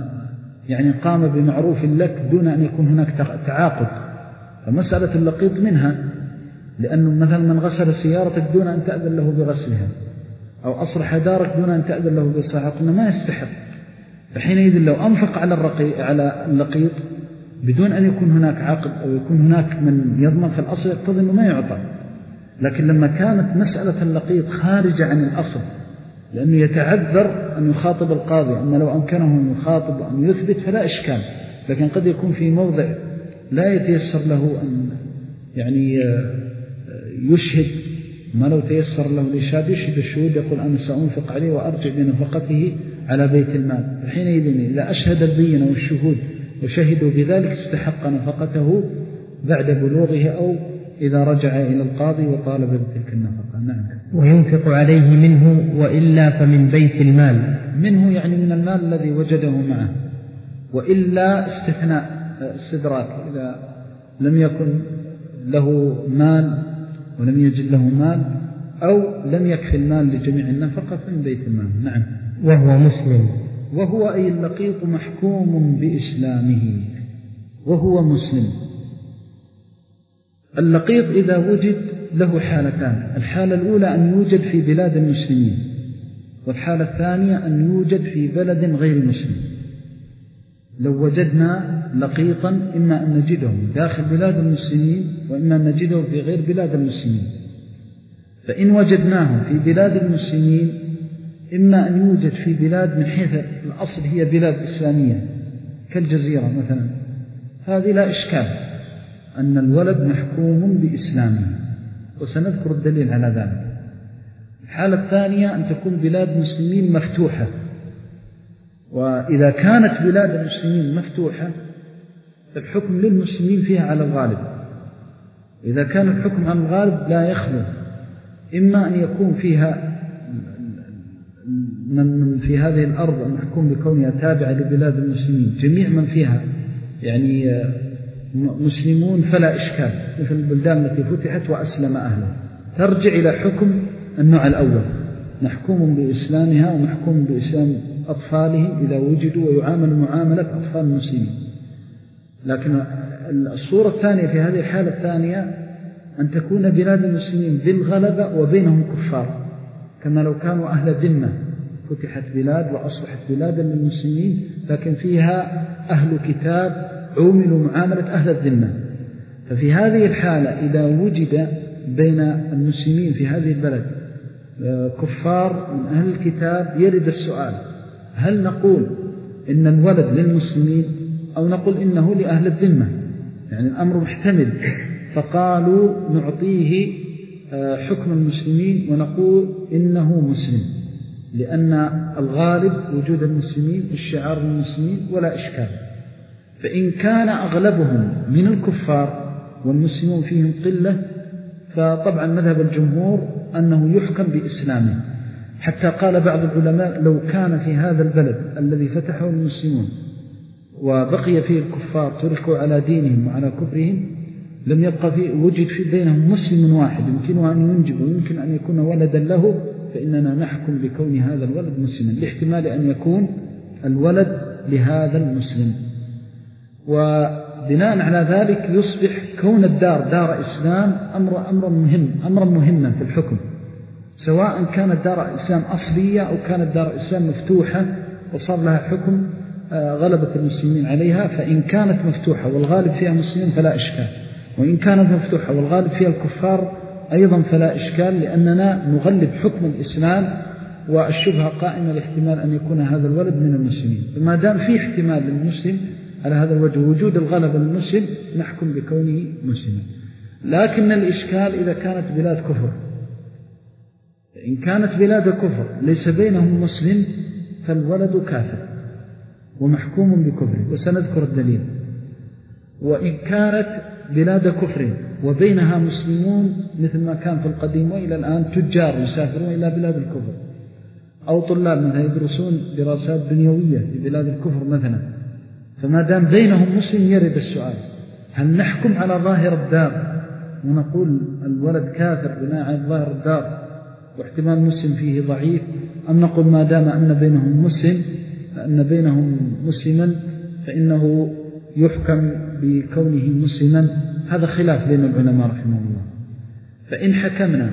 يعني قام بمعروف لك دون أن يكون هناك تعاقد، فمسألة اللقيط منها، لأنه مثلا من غسل سيارتك دون أن تأذن له بغسلها أو أصلح دارك دون أن تأذن له بإصلاحها، قلنا ما يستحق. فحينئذ لو أنفق على الرقي على اللقيط بدون أن يكون هناك عقد أو يكون هناك من يضمن، في الأصل يقتضي أنه ما يعطى. لكن لما كانت مسألة اللقيط خارجة عن الأصل لأنه يتعذر أن يخاطب القاضي، أما لو أمكنه أن يخاطب وأن يثبت فلا إشكال، لكن قد يكون في موضع لا يتيسر له أن يعني يشهد، ما لو تيسر له الإشهاد يشهد الشهود يقول أنا سأنفق عليه وأرجع بنفقته على بيت المال. حينئذ إذا أشهد البينة والشهود وشهدوا بذلك استحق نفقته بعد بلوغه أو إذا رجع إلى القاضي وطالب بتلك النفقة. نعم. وينفق عليه منه وإلا فمن بيت المال. منه يعني من المال الذي وجده معه، وإلا استثناء استدراك، إذا لم يكن له مال ولم يجد له مال أو لم يكفي المال لجميع النفقة فمن بيت المال. نعم. وهو مسلم. وهو أي اللقيط محكوم بإسلامه وهو مسلم. اللقيط إذا وجد له حالتان، الحالة الأولى أن يوجد في بلاد المسلمين، والحالة الثانية أن يوجد في بلد غير مسلم. لو وجدنا لقيطا إما أن نجده داخل بلاد المسلمين وإما أن نجده في غير بلاد المسلمين. فإن وجدناه في بلاد المسلمين إما أن يوجد في بلاد من حيث الأصل هي بلاد إسلامية كالجزيرة مثلا، هذه لا إشكال أن الولد محكوم بإسلامه، وسنذكر الدليل على ذلك. الحالة الثانية أن تكون بلاد المسلمين مفتوحة، وإذا كانت بلاد المسلمين مفتوحة فالحكم للمسلمين فيها على الغالب، إذا كان الحكم عن الغالب لا يخلو إما أن يكون فيها من في هذه الأرض المحكوم بكونها تابعة لبلاد المسلمين جميع من فيها يعني مسلمون فلا إشكال، مثل البلدان التي فتحت وأسلم أهلها، ترجع إلى حكم النوع الأول، محكوم بإسلامها ومحكوم بإسلام أطفالهم إذا وجدوا ويعامل معاملة أطفال المسلمين. لكن الصورة الثانية في هذه الحالة الثانية أن تكون بلاد المسلمين بالغلبة وبينهم كفار، كما لو كانوا أهل ذمة، فتحت بلاد وأصبحت بلادا للمسلمين لكن فيها أهل كتاب عوملوا معاملة أهل الذمة. ففي هذه الحالة إذا وجد بين المسلمين في هذه البلد كفار من أهل الكتاب يرد السؤال: هل نقول إن الولد للمسلمين أو نقول إنه لأهل الذمة؟ يعني الأمر محتمل. فقالوا نعطيه حكم المسلمين ونقول إنه مسلم، لأن الغالب وجود المسلمين والشعار المسلمين ولا إشكال. فإن كان أغلبهم من الكفار والمسلمون فيهم قلة فطبعا مذهب الجمهور أنه يحكم بإسلامه، حتى قال بعض العلماء لو كان في هذا البلد الذي فتحه المسلمون وبقي فيه الكفار تركوا على دينهم وعلى كفرهم لم يبقى فيه وجد في بينهم مسلم واحد يمكنه أن ينجب ويمكن أن يكون ولدا له، فإننا نحكم بكون هذا الولد مسلما لاحتمال أن يكون الولد لهذا المسلم. وبناء على ذلك يصبح كون الدار دار إسلام أمر أمر مهم أمرا مهما في الحكم، سواء كانت دار إسلام أصلية أو كانت دار إسلام مفتوحة وصار لها حكم غلبة المسلمين عليها. فإن كانت مفتوحة والغالب فيها مسلمين فلا إشكال، وإن كانت مفتوحة والغالب فيها الكفار أيضا فلا إشكال، لأننا نغلب حكم الإسلام والشبهة قائمة لاحتمال أن يكون هذا الولد من المسلمين. فما دام في احتمال للمسلم على هذا الوجه وجود الغلبة للمسلم نحكم بكونه مسلما. لكن الإشكال إذا كانت بلاد كفر، إن كانت بلاد كفر ليس بينهم مسلم فالولد كافر ومحكوم بكفره، وسنذكر الدليل. وإن كانت بلاد كفر وبينها مسلمون مثل ما كان في القديم وإلى الآن تجار يسافرون إلى بلاد الكفر، أو طلاب منها يدرسون دراسات دنيوية في بلاد الكفر مثلا، فما دام بينهم مسلم يرد السؤال: هل نحكم على ظاهر الدار ونقول الولد كافر بناء على ظاهر الدار واحتمال مسلم فيه ضعيف، أم نقول ما دام أن بينهم مسلم أن بينهم مسلما فإنه يحكم بكونه مسلما؟ هذا خلاف بين العلماء رحمه الله. فإن حكمنا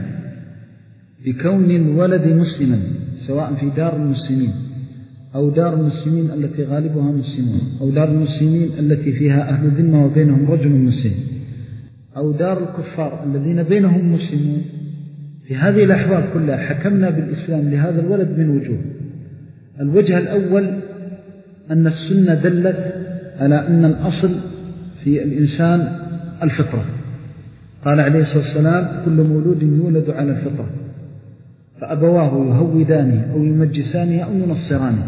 بكون الولد مسلما سواء في دار المسلمين أو دار المسلمين التي غالبها مسلمون، أو دار المسلمين التي فيها أهل ذمة وبينهم رجل مسلم، أو دار الكفار الذين بينهم مسلمون، في هذه الأحوال كلها حكمنا بالإسلام لهذا الولد من وجوه. الوجه الأول أن السنة دلت على أن الأصل في الإنسان الفطرة، قال عليه الصلاة والسلام: كل مولود يولد على الفطرة فأبواه يهودانه أو يمجسانه أو ينصرانه.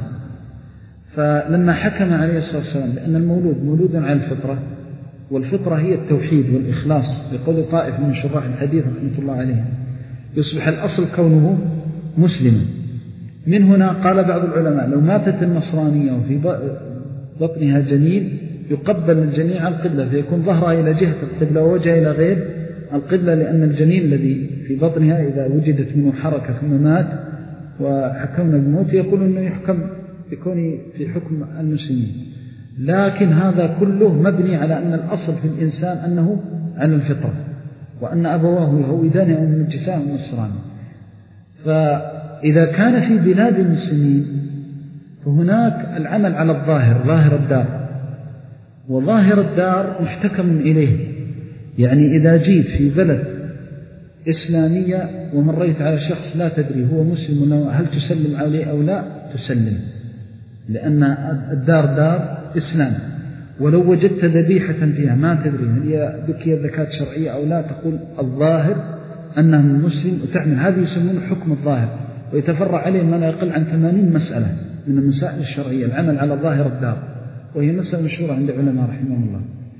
فلما حكم عليه الصلاة والسلام بأن المولود مولود على الفطرة، والفطرة هي التوحيد والإخلاص بقول طائف من شراح الحديث رحمة الله عليه، يصبح الأصل كونه مسلما. من هنا قال بعض العلماء: لو ماتت النصرانية وفي بطنها جنين يقبل الجنين على القبلة فيكون ظهرها إلى جهة القبلة ووجهها إلى غير القبلة، لأن الجنين الذي في بطنها إذا وجدت منه حركة ثم مات وحكمنا بالموت يقول أنه يحكم بكونه في حكم المسلمين. لكن هذا كله مبني على أن الأصل في الإنسان أنه على الفطرة، وأن أبواه يهودان أو يمجسان أو نصران. فإذا كان في بلاد المسلمين فهناك العمل على الظاهر، ظاهر الدار، وظاهر الدار محتكم إليه. يعني إذا جيت في بلد إسلامية ومريت على شخص لا تدري هو مسلم هل تسلم عليه أو لا تسلم، لأن الدار دار إسلام. ولو وجدت ذبيحة فيها ما تدري هل هي ذكية ذكاة شرعية أو لا، تقول الظاهر أنه مسلم وتعمل. هذه يسمونه حكم الظاهر، ويتفرع عليه ما لا يقل عن ثمانين مسألة من المسائل الشرعية، العمل على ظاهر الدار، وهي مسألة مشهورة عند علماء رحمه الله.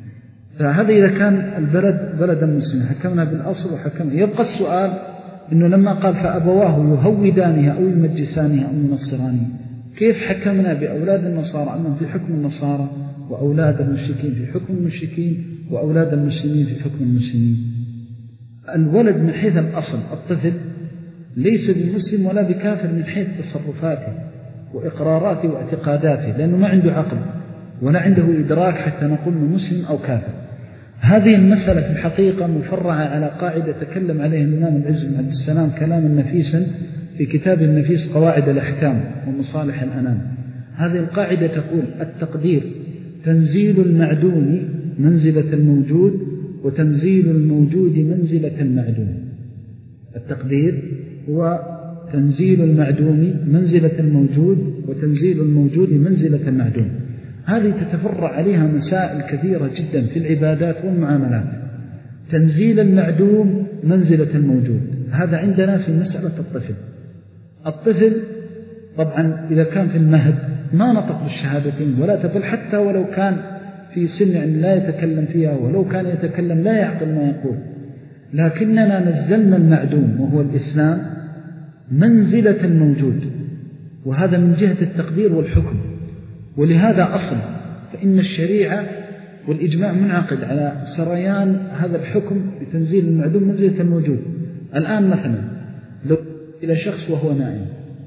فهذا إذا كان البلد بلدا مسلما حكمنا بالأصل وحكمنا. يبقى السؤال إنه لما قال فأبواه يهودانها أو يمجسانها أو ينصرانها، كيف حكمنا بأولاد النصارى أنهم في حكم النصارى وأولاد المشركين في حكم المشركين وأولاد المسلمين في حكم المسلمين؟ الولد من حيث الأصل الطفل ليس بمسلم ولا بكافر من حيث تصرفاته وإقراراته واعتقاداته، لأنه ما عنده عقل ولا عنده إدراك حتى نقول مسلم أو كافر. هذه المسألة في الحقيقة مفرعة على قاعدة تكلم عليها الإمام العز بن عبد السلام كلاما نفيسا في كتاب النفيس قواعد الأحكام ومصالح الأنام. هذه القاعدة تقول التقدير تنزيل المعدوم منزلة الموجود وتنزيل الموجود منزلة المعدوم. التقدير هو تنزيل المعدوم منزلة الموجود وتنزيل الموجود منزلة المعدوم. هذه تتفرع عليها مسائل كثيرة جدا في العبادات والمعاملات. تنزيل المعدوم منزلة الموجود هذا عندنا في مسألة الطفل. الطفل طبعا إذا كان في المهد ما نطق بالشهادتين ولا تبل، حتى ولو كان في سن يعني لا يتكلم فيها، ولو كان يتكلم لا يعقل ما يقول، لكننا نزلنا المعدوم وهو الإسلام منزلة الموجود، وهذا من جهة التقدير والحكم. ولهذا أصل فإن الشريعة والإجماع منعقد على سريان هذا الحكم بتنزيل المعدوم منزلة الموجود. الآن مثلا لو إلى شخص وهو نائم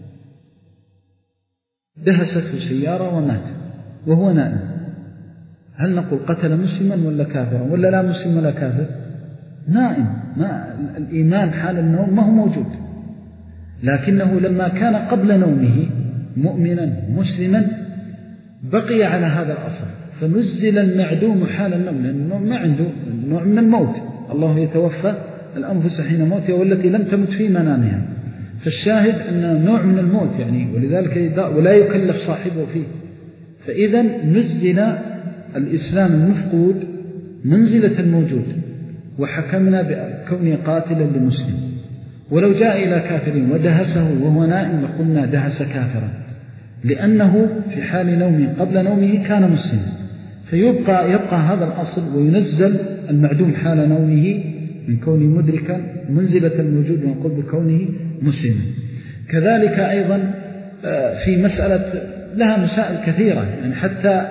دهسته سيارة ومات وهو نائم، هل نقول قتل مسلما ولا كافرا ولا لا مسلم ولا كافر؟ نائم، ما الإيمان حال النوم ما هو موجود، لكنه لما كان قبل نومه مؤمنا مسلما بقي على هذا الأصل، فنزل المعدوم حال النوم، لأن النوم ما عنده نوع من الموت، الله يتوفى الأنفس حين موتها والتي لم تمت في منامها. فالشاهد أن نوع من الموت يعني، ولذلك ولا يكلف صاحبه فيه. فإذا نزل الإسلام المفقود منزلة الموجود وحكمنا بكونه قاتلا لمسلم. ولو جاء إلى كافر ودهسه وهو نائم لقلنا دهس كافرا، لأنه في حال نومه قبل نومه كان مسلم، فيبقى يبقى هذا الأصل وينزل المعدوم حال نومه من كونه مدركا منزلة الموجود ونقول بكونه مسلما. كذلك أيضا في مسألة لها مسائل كثيرة، يعني حتى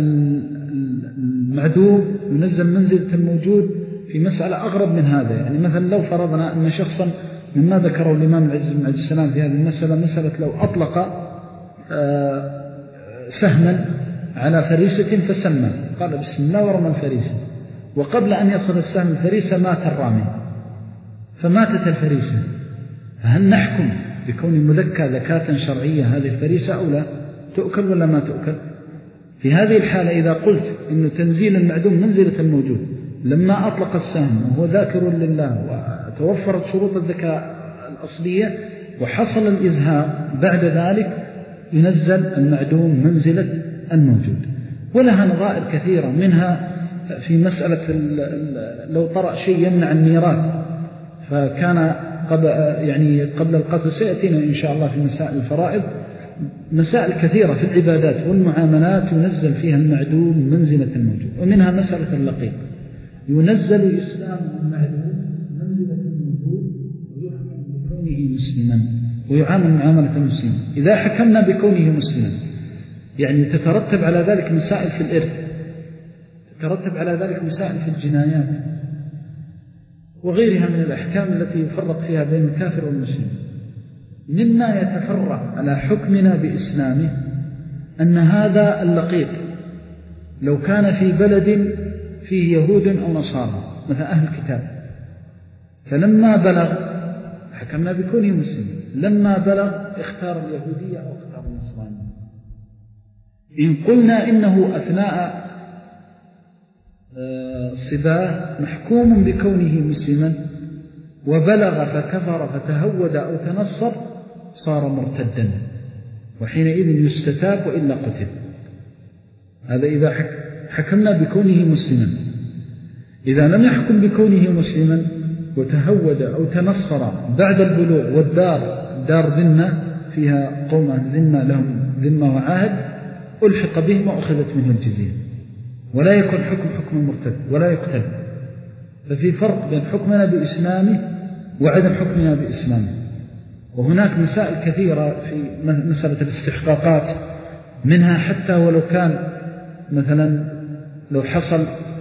المعدوم ينزل منزلة الموجود في مسألة أغرب من هذا. يعني مثلا لو فرضنا أن شخصا مما ذكره الإمام العز بن عبد السلام في هذه المسألة، مسألة لو أطلق سهما على فريسة فسمى، قال بسم الله ورمى الفريسة، وقبل أن يصل السهم الفريسة مات الرامي فماتت الفريسة، فهل نحكم بكون مذكى ذكاة شرعية هذه الفريسة أو لا؟ تؤكل ولا ما تؤكل؟ في هذه الحالة إذا قلت إنه تنزيل المعدوم منزلة الموجود لما أطلق السهم وهو ذاكر لله وتوفرت شروط الذكاء الأصلية وحصل الإزهاق بعد ذلك ينزل المعدوم منزلة الموجود. ولها نظائر كثيرة، منها في مسألة لو طرأ شيء يمنع الميراث فكان قبل يعني قبل القتل، سيأتينا إن شاء الله في مسائل الفرائض مسائل كثيرة في العبادات والمعاملات ينزل فيها المعدوم منزلة الموجود. ومنها مسألة اللقيط، ينزل إسلام المعدوم منزلة الموجود ويحكم بكونه مسلما ويعامل معاملة المسلم. إذا حكمنا بكونه مسلما يعني تترتب على ذلك مسائل في الإرث، تترتب على ذلك مسائل في الجنايات وغيرها من الأحكام التي يفرق فيها بين الكافر والمسلم. مما يتفرع على حكمنا بإسلامه أن هذا اللقيط لو كان في بلد فيه يهود أو نصارى مثل أهل الكتاب، فلما بلغ حكمنا بكونه مسلم، لما بلغ اختار اليهودية أو اختار النصرانية. إن قلنا إنه أثناء صباه محكوم بكونه مسلما وبلغ فكفر فتهود أو تنصر صار مرتدا، وحينئذ يستتاب وإلا قتل. هذا إذا حكمنا بكونه مسلما. إذا لم يحكم بكونه مسلما وتهود أو تنصر بعد البلوغ والدار دار ذمة فيها قوم ذمة لهم ذمة وعهد، ألحق بهم وأخذت منه الجزية، ولا يكون حكم حكم المرتد ولا يقتل. ففي فرق بين حكمنا بإسلامه وعدم حكمنا بإسلامه. وهناك مسائل كثيرة في مسألة الاستحقاقات، منها حتى ولو كان مثلا لو حصل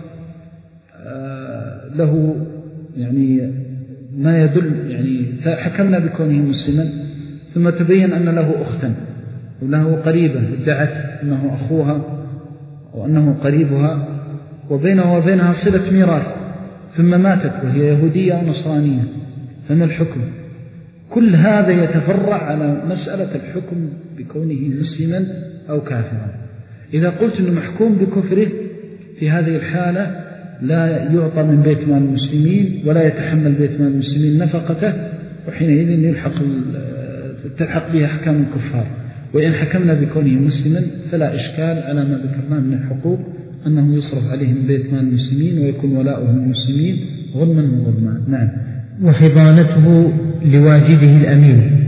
له يعني ما يدل، يعني حكمنا بكونه مسلما ثم تبين أن له أختا وله قريبة ادعت أنه أخوها وأنه قريبها وبينه وبينها صلة ميراث، ثم ماتت وهي يهودية أو نصرانية، فما الحكم؟ كل هذا يتفرع على مسألة الحكم بكونه مسلما أو كافرا. إذا قلت أنه محكوم بكفره في هذه الحالة لا يعطى من بيت مال المسلمين ولا يتحمل بيت مال المسلمين نفقته، وحينئذ يلحق تلحق به أحكام الكفار. وإن حكمنا بكونه مسلما فلا إشكال على ما ذكرناه من الحقوق أنه يصرف عليه من بيت مال المسلمين ويكون ولاؤه المسلمين غنما وغرما. نعم. وحضانته لواجده الأمين.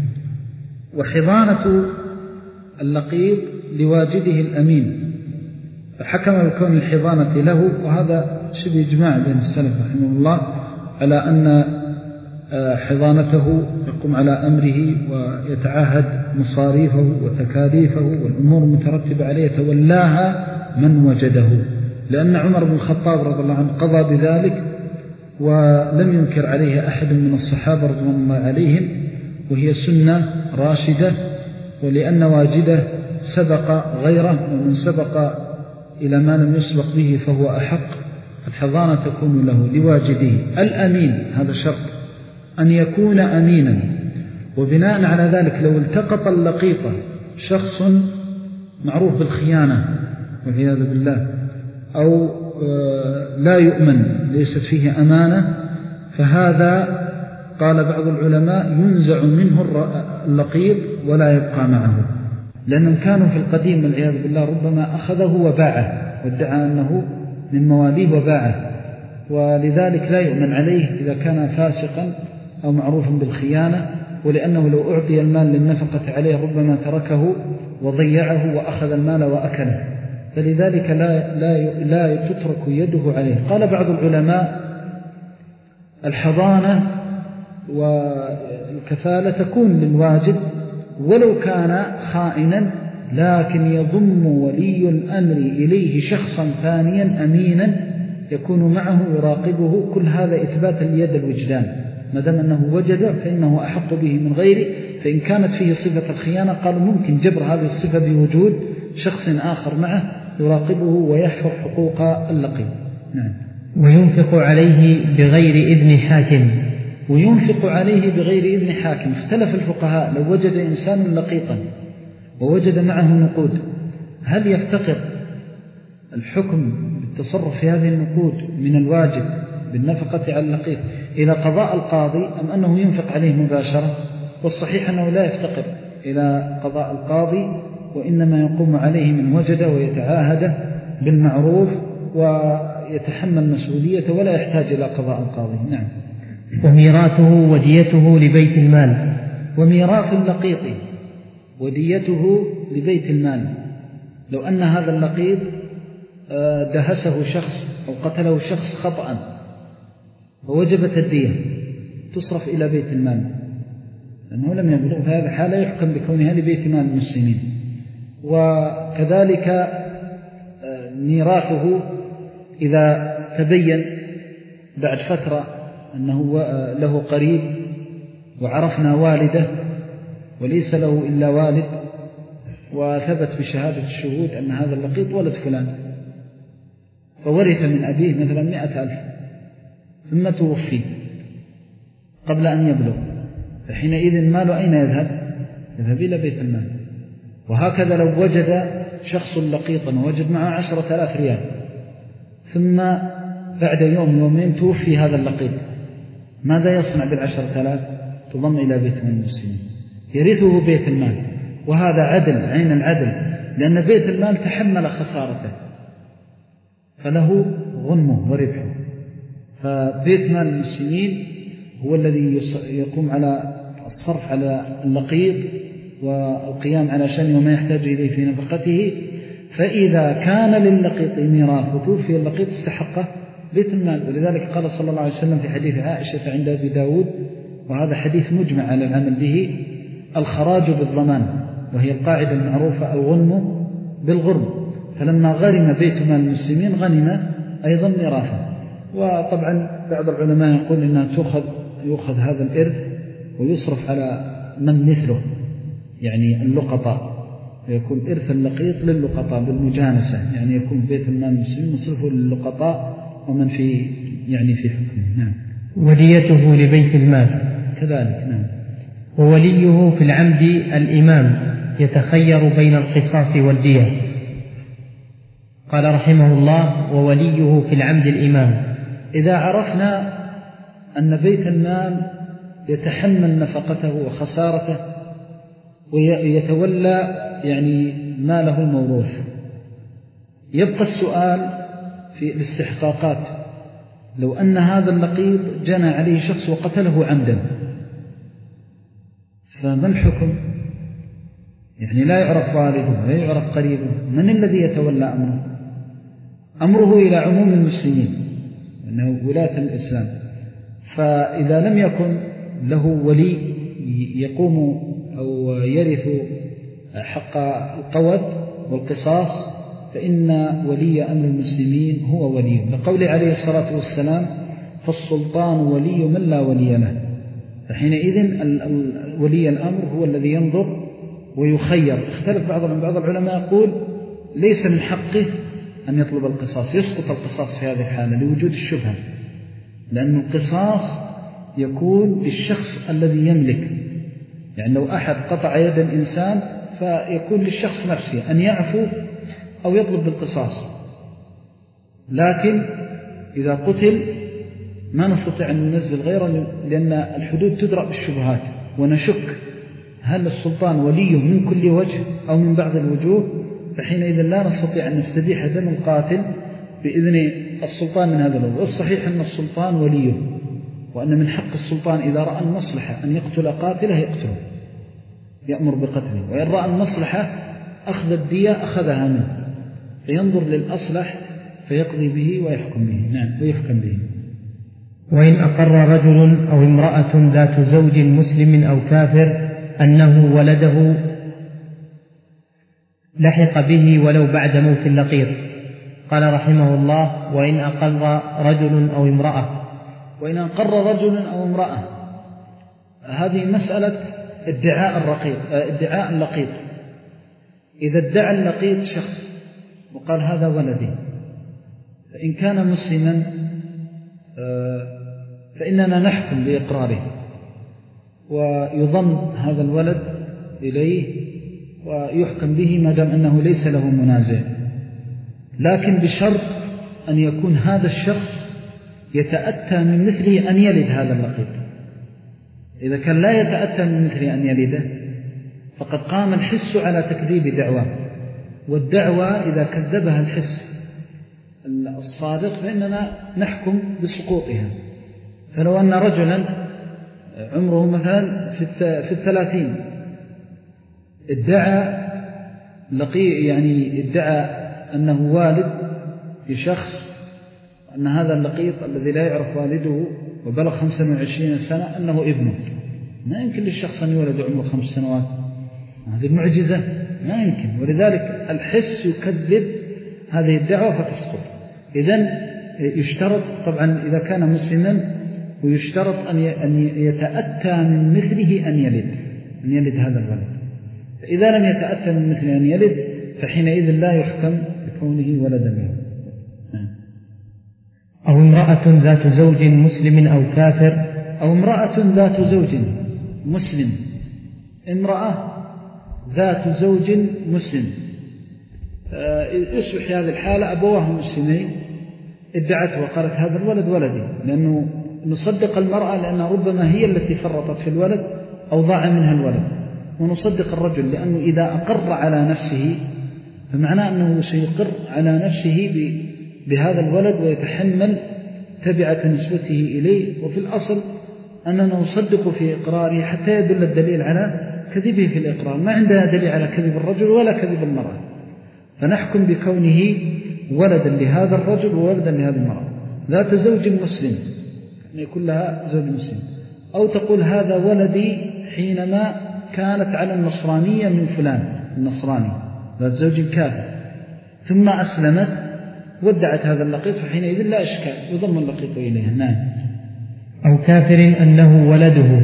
وحضانة اللقيط لواجده الأمين، فحكم بكون الحضانة له، وهذا شبه إجماع بين السلف رحمه الله على أن حضانته يقوم على أمره ويتعاهد مصاريفه وتكاليفه والأمور المترتبة عليه تولاها من وجده، لأن عمر بن الخطاب رضي الله عنه قضى بذلك ولم ينكر عليه أحد من الصحابة رضي الله عليهم، وهي سنة راشدة، ولأن واجده سبق غيره، ومن سبق إلى ما لم يسبق به فهو أحق. الحضانة تكون له لواجده الأمين، هذا شرط أن يكون أمينا. وبناء على ذلك لو التقط اللقيطة شخص معروف بالخيانة والعياذ بالله أو لا يؤمن ليست فيه أمانة، فهذا قال بعض العلماء ينزع منه اللقيط ولا يبقى معه، لأنهم كانوا في القديم والعياذ بالله ربما أخذه وباعه وادعى أنه من مواليه وباعه، ولذلك لا يؤمن عليه إذا كان فاسقا أو معروفا بالخيانة، ولأنه لو أعطي المال للنفقة عليه ربما تركه وضيعه وأخذ المال وأكله، فلذلك لا, لا, لا تترك يده عليه. قال بعض العلماء الحضانة والكفالة تكون للواجد ولو كان خائنا، لكن يضم ولي الأمر إليه شخصا ثانيا أمينا يكون معه يراقبه. كل هذا إثبات اليد الوجدان، ما دام أنه وجد فإنه أحق به من غيره. فإن كانت فيه صفة الخيانة قالوا ممكن جبر هذه الصفة بوجود شخص آخر معه يراقبه ويحفظ حقوق اللقيط. نعم. وينفق عليه بغير إذن حاكم. وينفق عليه بغير إذن حاكم. اختلف الفقهاء لو وجد إنسان لقيطا ووجد معه نقود، هل يفتقر الحكم بالتصرف في هذه النقود من الواجب بالنفقة على اللقيط إلى قضاء القاضي أم أنه ينفق عليه مباشرة؟ والصحيح أنه لا يفتقر إلى قضاء القاضي، وإنما يقوم عليه من وجد ويتعاهد بالمعروف ويتحمل مسؤوليته ولا يحتاج إلى قضاء القاضي. نعم. وميراثه وديته لبيت المال. وميراث اللقيط وديته لبيت المال، لو أن هذا اللقيط دهسه شخص أو قتله شخص خطأ ووجبت الدية تصرف إلى بيت المال، لأنه لم يبلغ في هذا الحالة يحكم بكونها لبيت مال المسلمين. وكذلك ميراثه إذا تبين بعد فترة أنه له قريب وعرفنا والده وليس له إلا والد، وثبت بشهادة الشهود أن هذا اللقيط ولد فلان، فورث من أبيه مثلا مئة ألف ثم توفي قبل أن يبلغ، فحينئذ ماله أين يذهب؟ يذهب إلى بيت المال. وهكذا لو وجد شخص لقيطا ووجد معه عشرة آلاف ريال ثم بعد يوم يومين توفي هذا اللقيط، ماذا يصنع بالعشرة آلاف؟ تضم إلى بيت المال المسلمين، يرثه بيت المال. وهذا عدل عين العدل، لأن بيت المال تحمل خسارته فله غنمه وربحه، فبيت مال المسلمين هو الذي يقوم على الصرف على اللقيط والقيام على شأنه وما يحتاج إليه في نفقته. فإذا كان للقيط ميراث وتوفي اللقيط استحقه بيت المال. ولذلك قال صلى الله عليه وسلم في حديث عائشة عند أبي داود، وهذا حديث مجمع على العمل به: الخراج بالضمان، وهي القاعدة المعروفة الغنم بالغرم. فلما غرم بيت مال المسلمين غنم أيضا ميراثا. وطبعا بعض العلماء يقول إنها تأخذ يأخذ هذا الإرث ويصرف على من مثله، يعني اللقطاء، فيكون إرث اللقيط للقطاء بالمجانسة، يعني يكون بيت المال المسلمين مصرفه للقطاء ومن في يعني في حكمه. نعم. وليته لبيت المال كذلك. نعم. ووليه في العمد الإمام يتخير بين القصاص والدية. قال رحمه الله: ووليه في العمد الإمام. إذا عرفنا أن بيت المال يتحمل نفقته وخسارته ويتولى يعني ماله الموروث، يبقى السؤال في الاستحقاقات: لو أن هذا اللقيط جنى عليه شخص وقتله عمدا، فما الحكم؟ يعني لا يعرف والده، لا يعرف قريبه، من الذي يتولى أمره؟ أمره إلى عموم المسلمين، أنه ولاة الإسلام. فإذا لم يكن له ولي يقوم أو يرث حق القود والقصاص، فإن ولي أمر المسلمين هو ولي، لقول عليه الصلاة والسلام: فالسلطان ولي من لا ولي له. فحينئذ ولي الأمر هو الذي ينظر ويخير. اختلف بعض بعض العلماء يقول ليس من حقه أن يطلب القصاص، يسقط القصاص في هذه الحالة لوجود الشبهة، لأن القصاص يكون للشخص الذي يملك. يعني لو أحد قطع يد الإنسان فيكون للشخص نفسه أن يعفو أو يطلب بالقصاص، لكن إذا قتل ما نستطيع أن ننزل غيره، لأن الحدود تدرأ بالشبهات، ونشك هل السلطان وليه من كل وجه أو من بعض الوجوه، فحينئذ لا نستطيع أن نستبيح دم القاتل بإذن السلطان من هذا الوجه. والصحيح أن السلطان وليه، وأن من حق السلطان إذا رأى المصلحة أن يقتل قاتله يقتله، يأمر بقتله، وإن رأى المصلحة أخذ الدية أخذها منه، فينظر للأصلح فيقضي به ويحكم به. نعم. ويحكم به. وإن أقر رجل أو امرأة ذات زوج مسلم أو كافر أنه ولده لحق به ولو بعد موت اللقيط. قال رحمه الله: وإن أقر رجل أو امرأة. وإن أقر رجل أو امرأة، هذه مسألة ادعاء الرقيق ادعاء اللقيط. إذا ادعى اللقيط شخص وقال هذا ولدي، فإن كان مسلما فإننا نحكم بإقراره، ويضم هذا الولد إليه ويحكم به ما دام أنه ليس له منازع، لكن بشرط أن يكون هذا الشخص يتأتى من مثله أن يلد هذا اللقيط. إذا كان لا يتأتى من مثله أن يلده فقد قام الحس على تكذيب دعواه، والدعوة إذا كذبها الحس الصادق فإننا نحكم بسقوطها. فلو أن رجلا عمره مثلا في الثلاثين ادعى لقي يعني ادعى أنه والد لشخص، أن هذا اللقيط الذي لا يعرف والده وبلغ خمسة وعشرين سنة أنه ابنه، ما يمكن للشخص أن يولد عمره خمس سنوات، هذه المعجزة ما يمكن. ولذلك الحس يكذب هذه الدعوة فتسقط. إذن يشترط طبعا إذا كان مسلما، ويشترط أن يتأتى من مثله أن يلد أن يلد هذا الولد. فإذا لم يتأتى من مثله أن يلد فحينئذ لا يحكم بكونه ولدا له. أو امرأة ذات زوج مسلم أو كافر. أو امرأة ذات زوج مسلم، امرأة ذات زوج مسلم، يصبح هذه الحالة أبواه مسلمين، ادعته وقالت هذا الولد ولدي، لأنه نصدق المرأة لأنها ربما هي التي فرطت في الولد أو ضاع منها الولد، ونصدق الرجل لأنه إذا أقر على نفسه فمعناه أنه سيقر على نفسه بهذا الولد ويتحمل تبعة نسبته إليه. وفي الأصل أننا نصدق في إقراره حتى يدل الدليل على كذبه في الإقرار، ما عندنا دليل على كذب الرجل ولا كذب المرأة. فنحكم بكونه ولدا لهذا الرجل وولدا لهذه المرأة. ذات زوج مسلم يعني يكون لها زوج مسلم، أو تقول هذا ولدي حينما كانت على النصرانية من فلان النصراني ذات زوج كافر ثم أسلمت ودعت هذا اللقيط، فحينئذ لا إشكال يضم اللقيط إليها. نعم. أو كافر أنه ولده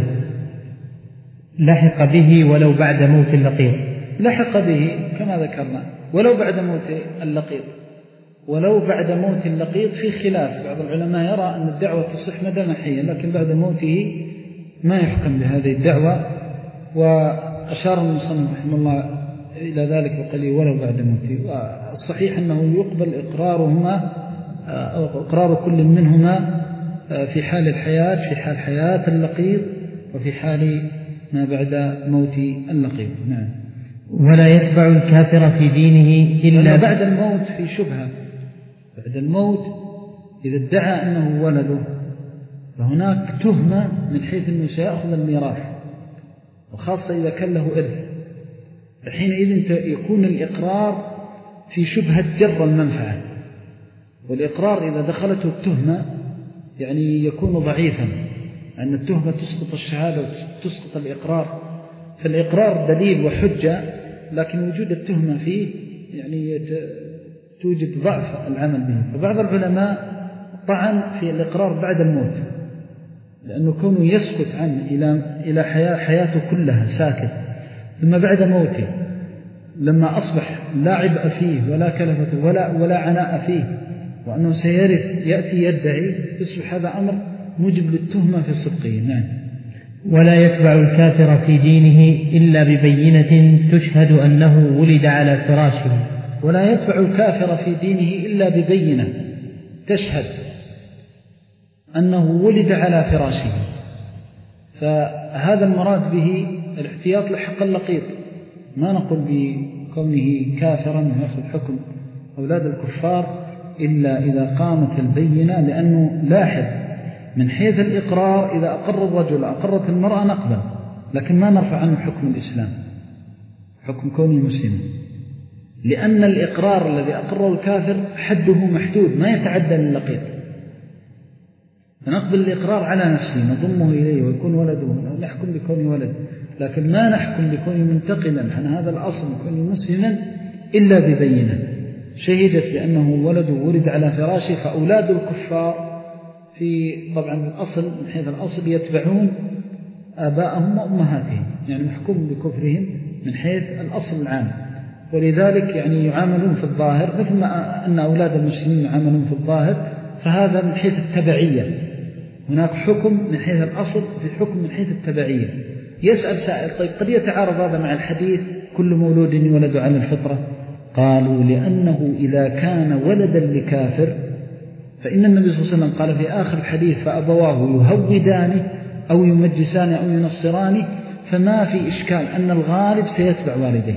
لحق به ولو بعد موت اللقيط. لحق به كما ذكرنا ولو بعد موت اللقيط. ولو بعد موت اللقيط في خلاف، بعض العلماء يرى أن الدعوة تصح ما دام حيا، لكن بعد موته ما يحكم بهذه الدعوة. وأشار المصنف رحمه الله إلى ذلك وقال ولو بعد موته. والصحيح أنه يقبل إقرارهما أو إقرار كل منهما في حال الحياة، في حال حياة اللقيط وفي حال ما بعد موت اللقيط. نعم. ولا يتبع الكافر في دينه إلا بعد الموت. في شبهة بعد الموت إذا ادعى أنه ولده فهناك تهمة من حيث أنه سيأخذ الميراث، وخاصة إذا كان له إرث، فحينئذ يكون الإقرار في شبهة جر المنفعة. والإقرار إذا دخلته التهمة يعني يكون ضعيفا، أن التهمة تسقط الشهادة وتسقط الإقرار. فالإقرار دليل وحجة، لكن وجود التهمة فيه يعني توجد ضعف العمل به. فبعض العلماء طعن في الإقرار بعد الموت، لأنه كونه يسكت عنه إلى إلى حياة حياته كلها ساكت، ثم بعد موته لما أصبح لا عبء فيه ولا كلفة ولا ولا عناء فيه، وأنه سيرث يأتي يدعي، يصبح هذا أمر موجب للتهمة في صدقه. نعم. ولا يتبع الكافر في دينه إلا ببينة تشهد أنه ولد على فراشه. ولا يتبع الكافر في دينه إلا ببينة تشهد أنه ولد على فراشه. فهذا المراد به الاحتياط لحق اللقيط، ما نقول بكونه كافرا ويأخذ حكم أولاد الكفار إلا إذا قامت البينة، لأنه لاحظ من حيث الإقرار إذا أقر الرجل أقرت المرأة نقبل، لكن ما نرفع عنه حكم الإسلام حكم كونه مسلم، لأن الإقرار الذي أقره الكافر حده محدود ما يتعدى اللقيط. فنقبل الإقرار على نفسه نضمه إليه ويكون ولده، نحكم بكونه ولد، لكن ما نحكم بكونه منتقلا عن هذا الأصل كونه مسلما إلا ببينة شهدت بأنه ولده ولد على فراشه. فأولاد الكفار في طبعا الأصل من حيث الأصل يتبعون آباءهم وأمهاتهم، يعني محكوم بكفرهم من حيث الأصل العام، ولذلك يعني يعاملون في الظاهر مثل ما أن أولاد المسلمين يعاملون في الظاهر. فهذا من حيث التبعية، هناك حكم من حيث الأصل في حكم من حيث التبعية. يسأل سائل طيب قد يتعارض هذا مع الحديث كل مولود يولد على الفطرة؟ قالوا لأنه إذا كان ولدا لكافر فإن النبي صلى الله عليه وسلم قال في آخر الحديث فأبواه يهودانه أو يمجسانه أو ينصرانه، فما في إشكال أن الغالب سيتبع والديه.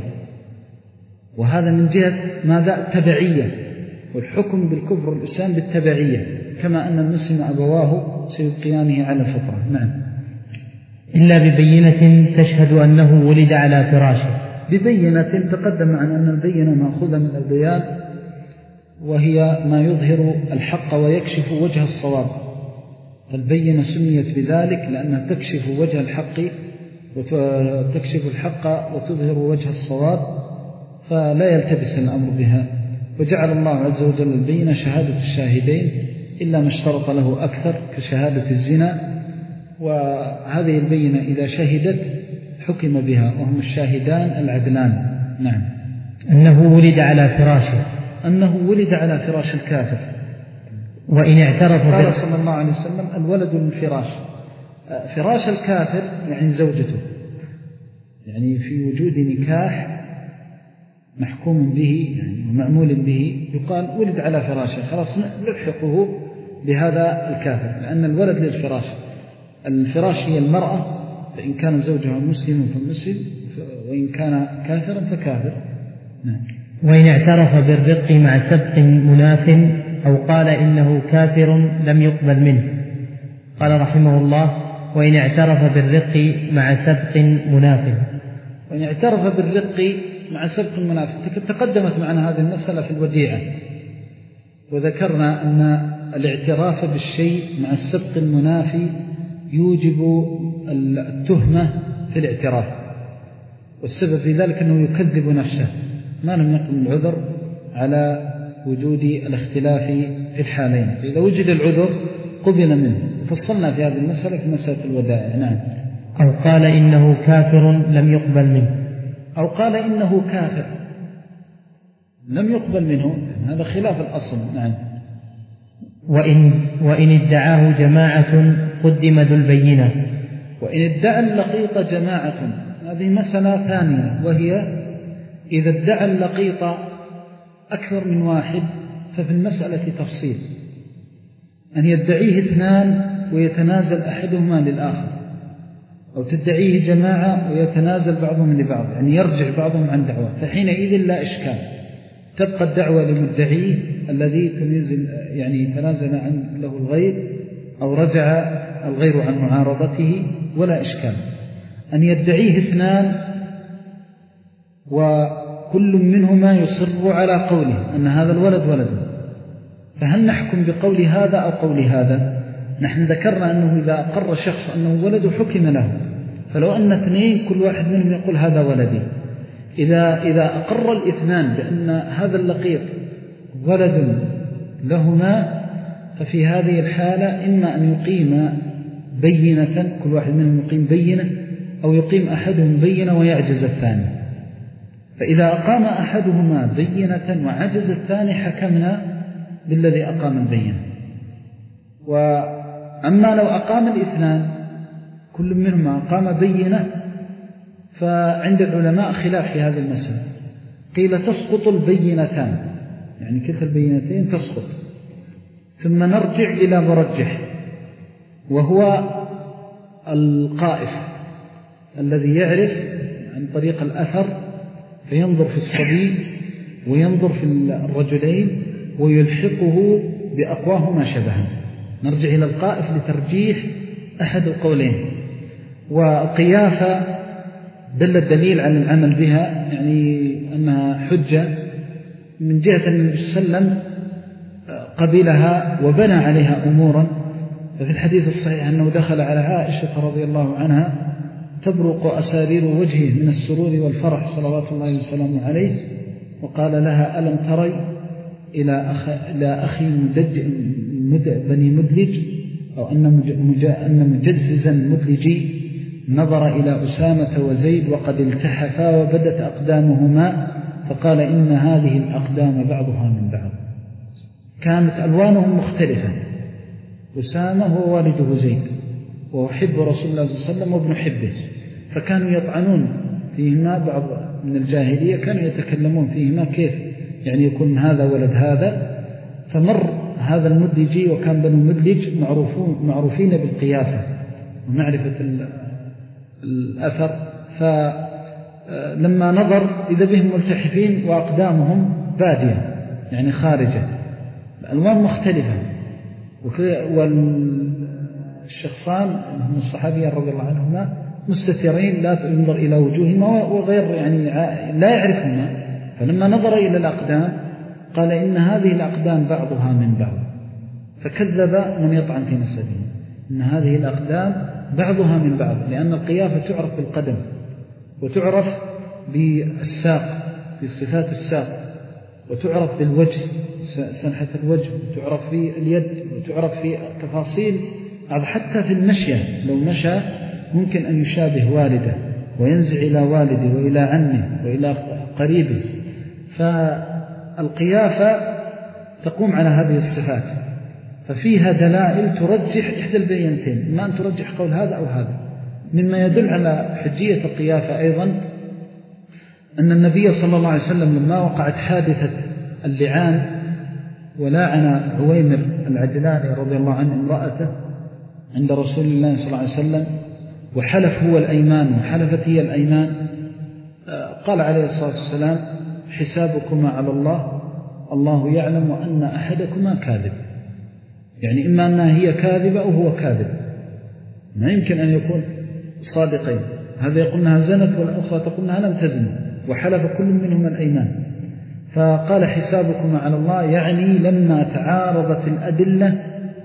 وهذا من جهة ماذا؟ تبعية، والحكم بالكفر والإسلام بالتبعية، كما أن المسلم أبواه سيبقيانه على الفطرة. نعم. إلا ببينة تشهد أنه ولد على فراشه. ببينة تقدم معنا أن البينة مأخوذة من البيان، وهي ما يظهر الحق ويكشف وجه الصواب. البينة سميت بذلك لأنها تكشف وجه الحق وتكشف الحق وتظهر وجه الصواب، فلا يلتبس الأمر بها. وجعل الله عز وجل البينة شهادة الشاهدين إلا ما اشترط له أكثر كشهادة الزنا، وهذه البينة إذا شهدت حكم بها، وهم الشاهدان العدلان. نعم. أنه ولد على فراشه. أنه ولد على فراش الكافر. وإن اعترف قال صلى الله عليه وسلم الولد من فراش. فراش الكافر يعني زوجته، يعني في وجود نكاح محكوم به يعني ومعمول به يقال ولد على فراشه، خلاص نلحقه بهذا الكافر، لأن الولد للفراش. الفراش هي المرأة، فإن كان زوجها مسلم فمسلم، وإن كان كافرا فكافر. نعم. وإن اعترف بالرق مع سبق مناف أو قال إنه كافر لم يقبل منه. قال رحمه الله وإن اعترف بالرق مع سبق مناف. وإن اعترف بالرق مع سبق المنافي. تقدمت معنا هذه المسألة في الوديعة، وذكرنا أن الاعتراف بالشيء مع السبق المنافي يوجب التهمة في الاعتراف، والسبب في ذلك أنه يكذب نفسه ما لم يقم العذر على وجود الاختلاف في الحالين. فإذا وجد العذر قبل منه. فصلنا في هذه المسألة في مسألة الودائع. نعم. أو قال إنه كافر لم يقبل منه، أو قال إنه كافر لم يقبل منه، هذا خلاف الأصل. نعم. وإن, وإن ادعاه جماعة قدم ذو البينة. وإن ادعى اللقيط جماعة، هذه مسألة ثانية، وهي إذا ادعى اللقيط أكثر من واحد ففي المسألة تفصيل، أن يدعيه اثنان ويتنازل أحدهما للآخر، أو تدعيه جماعة ويتنازل بعضهم لبعض، يعني يرجع بعضهم عن دعوة، فحينئذ لا إشكال، تبقى الدعوة لمدعيه الذي تنزل يعني تنازل عن له الغير أو رجع الغير عن معارضته ولا إشكال. أن يدعيه اثنان وكل منهما يصر على قوله أن هذا الولد ولده، فهل نحكم بقول هذا أو قول هذا؟ نحن ذكرنا أنه إذا أقر شخص أنه ولد حكم له، فلو أن اثنين كل واحد منهم يقول هذا ولدي، إذا, إذا أقر الاثنان بأن هذا اللقيط ولد لهما، ففي هذه الحالة إما أن يقيم بينة، كل واحد منهم يقيم بينة، أو يقيم أحدهم بينة ويعجز الثاني. فإذا أقام أحدهما بينة وعجز الثاني حكمنا بالذي أقام البينة. وأما لو أقام الاثنان كل منهما أقام بينة، فعند العلماء خلاف في هذه المسألة. قيل تسقط البينتان، يعني كلتا البينتين تسقط، ثم نرجع إلى مرجح، وهو القائف الذي يعرف عن طريق الأثر، فينظر في الصبي وينظر في الرجلين ويلحقه بأقواهما شبها. نرجع إلى القائف لترجيح أحد القولين. والقيافة دل الدليل على العمل بها، يعني أنها حجة من جهة أن النبي صلى الله عليه وسلم قبلها وبنى عليها أمورا. ففي الحديث الصحيح أنه دخل على عائشة رضي الله عنها تبرق أسارير وجهه من السرور والفرح صلوات الله وسلامه عليه، وقال لها ألم تري إلى, أخ... إلى أخي مدج... مد... بني مدلج، أو أن, مج... أن مجززا مدلجي نظر إلى أسامة وزيد وقد التحفا وبدت أقدامهما، فقال إن هذه الأقدام بعضها من بعض. كانت ألوانهم مختلفة. أسامة هو والده زيد، وهو حب رسول الله صلى الله عليه وسلم وابن حبه، فكانوا يطعنون فيهما. بعض من الجاهلية كانوا يتكلمون فيهما كيف يعني يكون هذا ولد هذا. فمر هذا المدلجي، وكان بنو مدلج معروفون معروفين بالقيافة ومعرفة الأثر، فلما نظر إذا بهم ملتحفين وأقدامهم بادية يعني خارجة، الألوان مختلفة. والشخصان هم الصحابيين رضي الله عنهما مستترين لا ينظر إلى وجوههما وغير يعني لا يعرفهما، فلما نظر إلى الأقدام قال إن هذه الأقدام بعضها من بعض، فكذب من يطعن في نسبه إن هذه الأقدام بعضها من بعض، لأن القيافة تعرف بالقدم وتعرف بالساق في صفات الساق، وتعرف بالوجه سنحة الوجه، وتعرف في اليد، وتعرف في تفاصيل حتى في المشية. لو مشى ممكن أن يشابه والده وينزع إلى والده وإلى عمه وإلى قريبه. فالقيافة تقوم على هذه الصفات، ففيها دلائل ترجح إحدى البينتين، إما أن ترجح قول هذا أو هذا. مما يدل على حجية القيافة أيضا أن النبي صلى الله عليه وسلم لما وقعت حادثة اللعان ولاعن عويمر العجلاني رضي الله عنه امرأته عند رسول الله صلى الله عليه وسلم، وحلف هو الأيمان وحلفت هي الأيمان، قال عليه الصلاة والسلام حسابكما على الله، الله يعلم أن أحدكما كاذب. يعني إما أنها هي كاذبة أو هو كاذب، ما يمكن أن يكون صادقين. هذا يقول أنها زنت والأخرى تقول أنها لم تزن، وحلف كل منهما الأيمان. فقال حسابكم على الله، يعني لما تعارضت الأدلة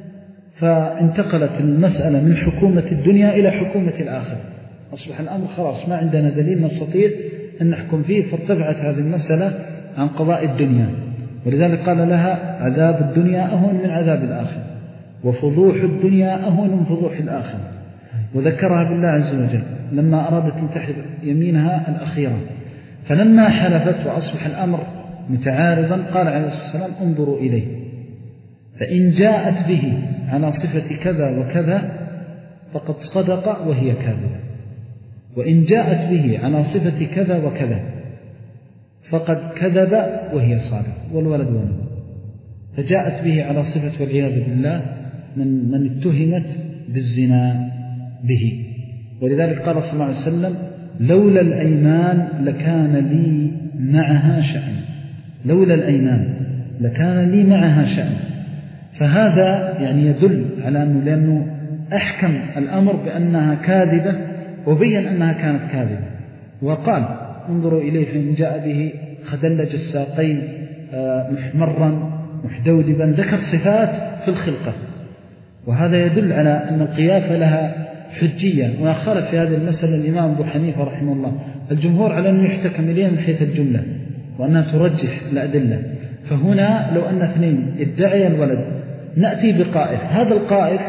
فانتقلت المسألة من حكومة الدنيا إلى حكومة الآخرة، أصبح الأمر خلاص ما عندنا دليل نستطيع أن نحكم فيه، فارتفعت هذه المسألة عن قضاء الدنيا. ولذلك قال لها عذاب الدنيا أهون من عذاب الآخرة، وفضوح الدنيا أهون من فضوح الآخرة. وذكرها بالله عز وجل لما أرادت أن تحلف يمينها الأخيرة، فلما حلفت وأصبح الأمر متعارضا قال عليه الصلاة والسلام انظروا إليه، فإن جاءت به على صفة كذا وكذا فقد صدق وهي كاذبة، وإن جاءت به على صفة كذا وكذا فقد كذب وهي صادق، والولد ولد. فجاءت به على صفة والعياذ بالله من من اتهمت بالزنا به. ولذلك قال صلى الله عليه وسلم لولا الأيمان لكان لي معها شأن، لولا الأيمان لكان لي معها شأن. فهذا يعني يدل على أنه لأنه أحكم الأمر بأنها كاذبة وبين أنها كانت كاذبة، وقال انظروا إليه فإن جاء به خدلج الساقين محمرا محدودبا، ذكر صفات في الخلقة، وهذا يدل على أن القيافة لها حجية. وخالف في هذه المسألة الإمام أبو حنيفة رحمه الله، الجمهور على أنه يحتكم إليه من حيث الجملة وأنها ترجح الأدلة. فهنا لو أن اثنين ادعي الولد نأتي بقائف، هذا القائف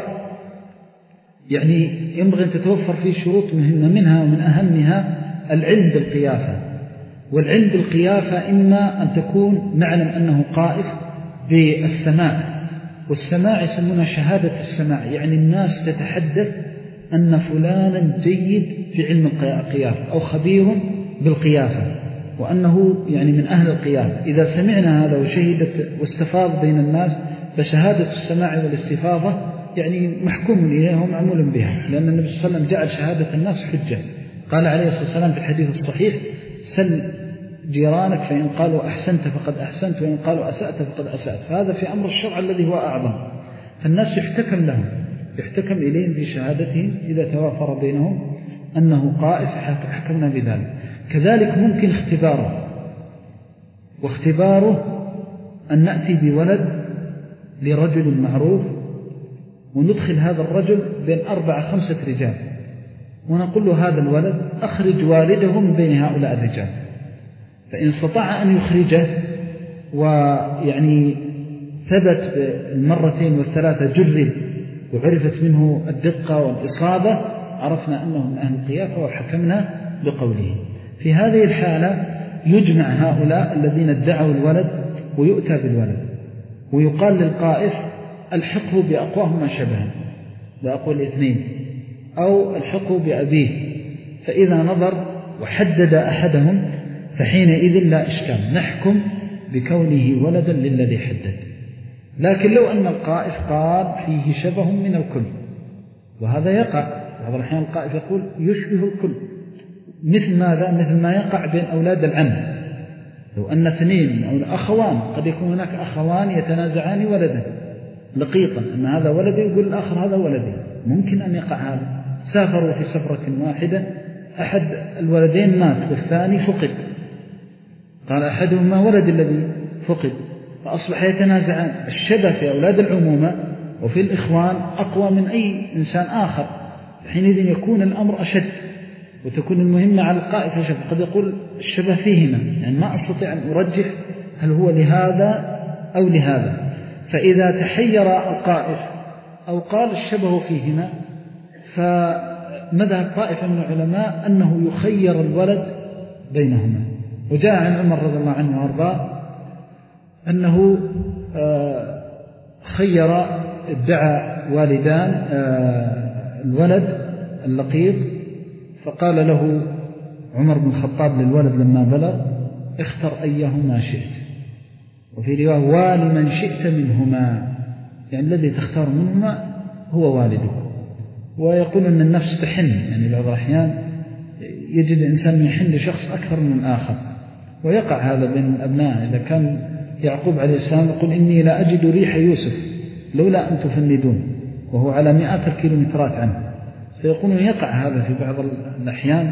يعني ينبغي أن تتوفر فيه شروط مهمة، منها ومن أهمها العلم بالقيافة. والعلم بالقيافة إما أن تكون نعلم أنه قائف بالسماع، والسماع يسمونها شهادة السماع، يعني الناس تتحدث أن فلانا جيد في علم القيافة أو خبير بالقيافة، وأنه يعني من أهل القيافة. إذا سمعنا هذا وشهدت واستفاض بين الناس فشهادة السماع والاستفاضة يعني محكوم إليها ومعمول بها، لأن النبي صلى الله عليه وسلم جعل شهادة الناس حجة. قال عليه الصلاة والسلام في الحديث الصحيح سل جيرانك فإن قالوا أحسنت فقد أحسنت وإن قالوا أسأت فقد أسأت. هذا في أمر الشرع الذي هو أعظم، فالناس يحتكم لهم، يحتكم إليهم في شهادتهم إذا توافر بينهم أنه قائف حكمنا بذلك. كذلك ممكن اختباره، واختباره أن نأتي بولد لرجل معروف وندخل هذا الرجل بين أربعة خمسة رجال ونقول له هذا الولد أخرج والده من بين هؤلاء الرجال، فإن استطاع أن يخرجه ويعني ثبت المرتين والثلاثة جرب وعرفت منه الدقة والإصابة عرفنا أنه من أهل القيافة وحكمنا بقوله. في هذه الحالة يجمع هؤلاء الذين ادعوا الولد ويؤتى بالولد ويقال للقائف الحقه بأقواهما شبها، بأقوى الاثنين، أو الحقه بأبيه. فإذا نظر وحدد أحدهم فحينئذ لا إشكال، نحكم بكونه ولدا للذي حدد. لكن لو أن القائف قال فيه شبه من الكل، وهذا يقع بعض الأحيان، القائف يقول يشبه الكل، مثل ماذا؟ مثل ما يقع بين أولاد العم، لو أن اثنين أو أخوان قد يكون هناك أخوان يتنازعان ولدا لقيطا، أن هذا ولدي يقول الآخر هذا ولدي، ممكن أن يقع هذا. سافروا في سفرة واحدة، أحد الولدين مات والثاني فقد، قال أحدهما ولد الذي فقد، فأصبح يتنازعان. الشبه في أولاد العمومة وفي الإخوان أقوى من أي إنسان آخر، حينئذ يكون الأمر أشد وتكون المهمة على القائف أشد. قد يقول الشبه فيهما، يعني ما أستطيع أن أرجح هل هو لهذا أو لهذا. فإذا تحير القائف أو قال الشبه فيهما، فمذهب طائفة من العلماء أنه يخير الولد بينهما. وجاء عن عمر رضي الله عنه وارضاه أنه خير، ادعى والدان الولد اللقيط، فقال له عمر بن الخطاب للولد لما بلغ اختر أيهما شئت، وفي رواية والي من شئت منهما، يعني الذي تختار منهما هو والدك. ويقول أن النفس تحن، يعني بعض الأحيان يجد الإنسان يحن لشخص أكثر من الآخر، ويقع هذا بين الأبناء. إذا كان يعقوب عليه السلام يقول إني لا أجد ريح يوسف لولا أن تفندون، وهو على مئات الكيلومترات عنه، فيقول يقع هذا في بعض الأحيان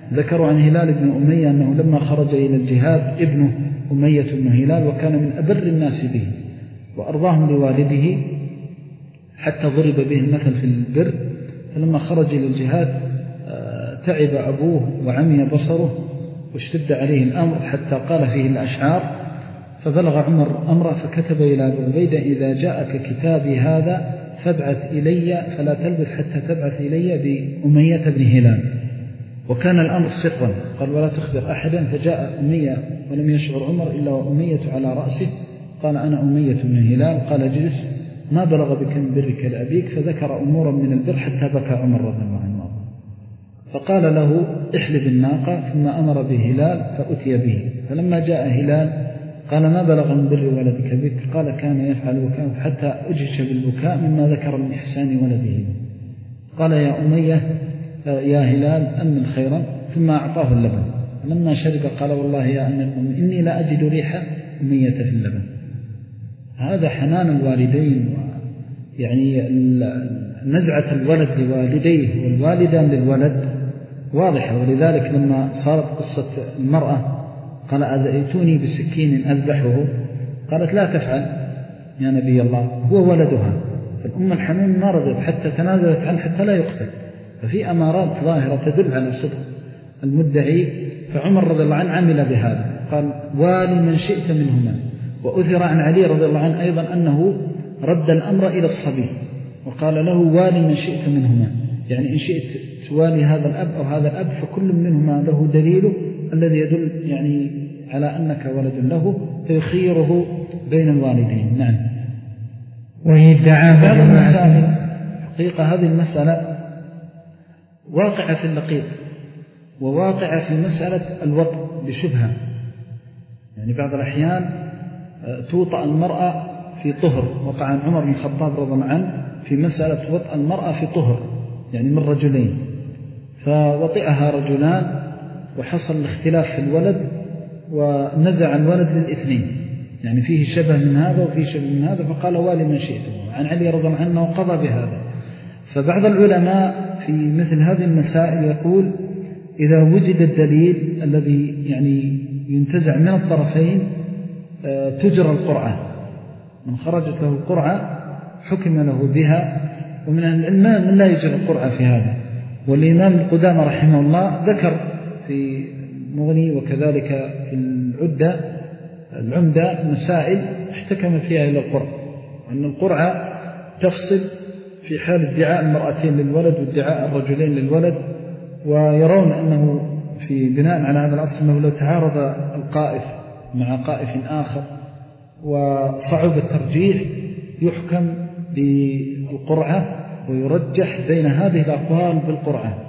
ذكروا عن هلال بن أمية أنه لما خرج إلى الجهاد ابنه أمية بن هلال وكان من أبر الناس به وأرضاهم لوالده حتى ضرب به المثل في البر، فلما خرج إلى الجهاد تعب أبوه وعمي بصره واشتد عليه الأمر حتى قال فيه الأشعار، فبلغ عمر أمره فكتب إلى أبي عبيدة إذا جاءك كتابي هذا فابعث إلي فلا تلبث حتى تبعث إلي بأمية بن هلال. وكان الأمر سرا، قال ولا تخبر أحدا، فجاء أمية ولم يشعر عمر إلا وأمية على رأسه، قال أنا أمية بن هلال، قال جلس ما بلغ بك من برك لأبيك، فذكر أمورا من البر حتى بكى عمر رضي الله عنه. فقال له احلب الناقة، ثم أمر بهلال فأتي به، فلما جاء هلال قال ما بلغ من بر ولدك بك، قال كان يفعل بكاء حتى أجهش بالبكاء مما ذكر من إحسان ولده. قال يا أمية يا هلال أمن خيرا، ثم أعطاه اللبن، لما شرب قال والله يا أمير المؤمنين إني لا أجد ريح أمية في اللبن. هذا حنان الوالدين، يعني نزعة الولد لوالديه والوالدان للولد واضحة. ولذلك لما صارت قصة المرأة قال أذيتوني بسكين أذبحه، قالت لا تفعل يا نبي الله هو ولدها، فالأم الحنون ما رضت حتى تنازلت عنه حتى لا يقتل. ففي أمارات ظاهرة تدل على صدق المدعي. فعمر رضي الله عنه عمل بهذا، قال والي من شئت منهما. وأثر عن علي رضي الله عنه أيضا أنه رد الأمر إلى الصبي وقال له والي من شئت منهما، يعني إن شئت توالي هذا الأب أو هذا الأب فكل منهما له دليله الذي يدل يعني على أنك ولد له، فيخيره بين الوالدين. نعم. وإن ادعاه هذه المسألة حقيقة هذه المسألة واقعة في اللقيط وواقعة في مسألة الوطء بشبهة، يعني بعض الأحيان توطأ المرأة في طهر. وقع عن عمر بن الخطاب رضي الله عنه في مسألة وطأ المرأة في طهر يعني من رجلين، فوطئها رجلان وحصل الاختلاف في الولد ونزع الولد للاثنين، يعني فيه شبه من هذا وفيه شبه من هذا، فقال والي من شئته. عن علي رضي الله عنه قضى بهذا. فبعض العلماء في مثل هذه المسائل يقول إذا وجد الدليل الذي يعني ينتزع من الطرفين تجرى القرعة، من خرجت له القرعة حكم له بها. ومن العلماء من لا يجرى القرعة في هذا، والإمام القدامى رحمه الله ذكر في مغني وكذلك في العدة العمدة مسائل احتكم فيها إلى القرعة، وأن القرعة تفصل في حال ادعاء المرأتين للولد وادعاء الرجلين للولد، ويرون أنه في بناء على هذا الأصل أنه لو تعارض القائف مع قائف آخر وصعب الترجيح يحكم بالقرعة ويرجح بين هذه الأقوال بالقرعة.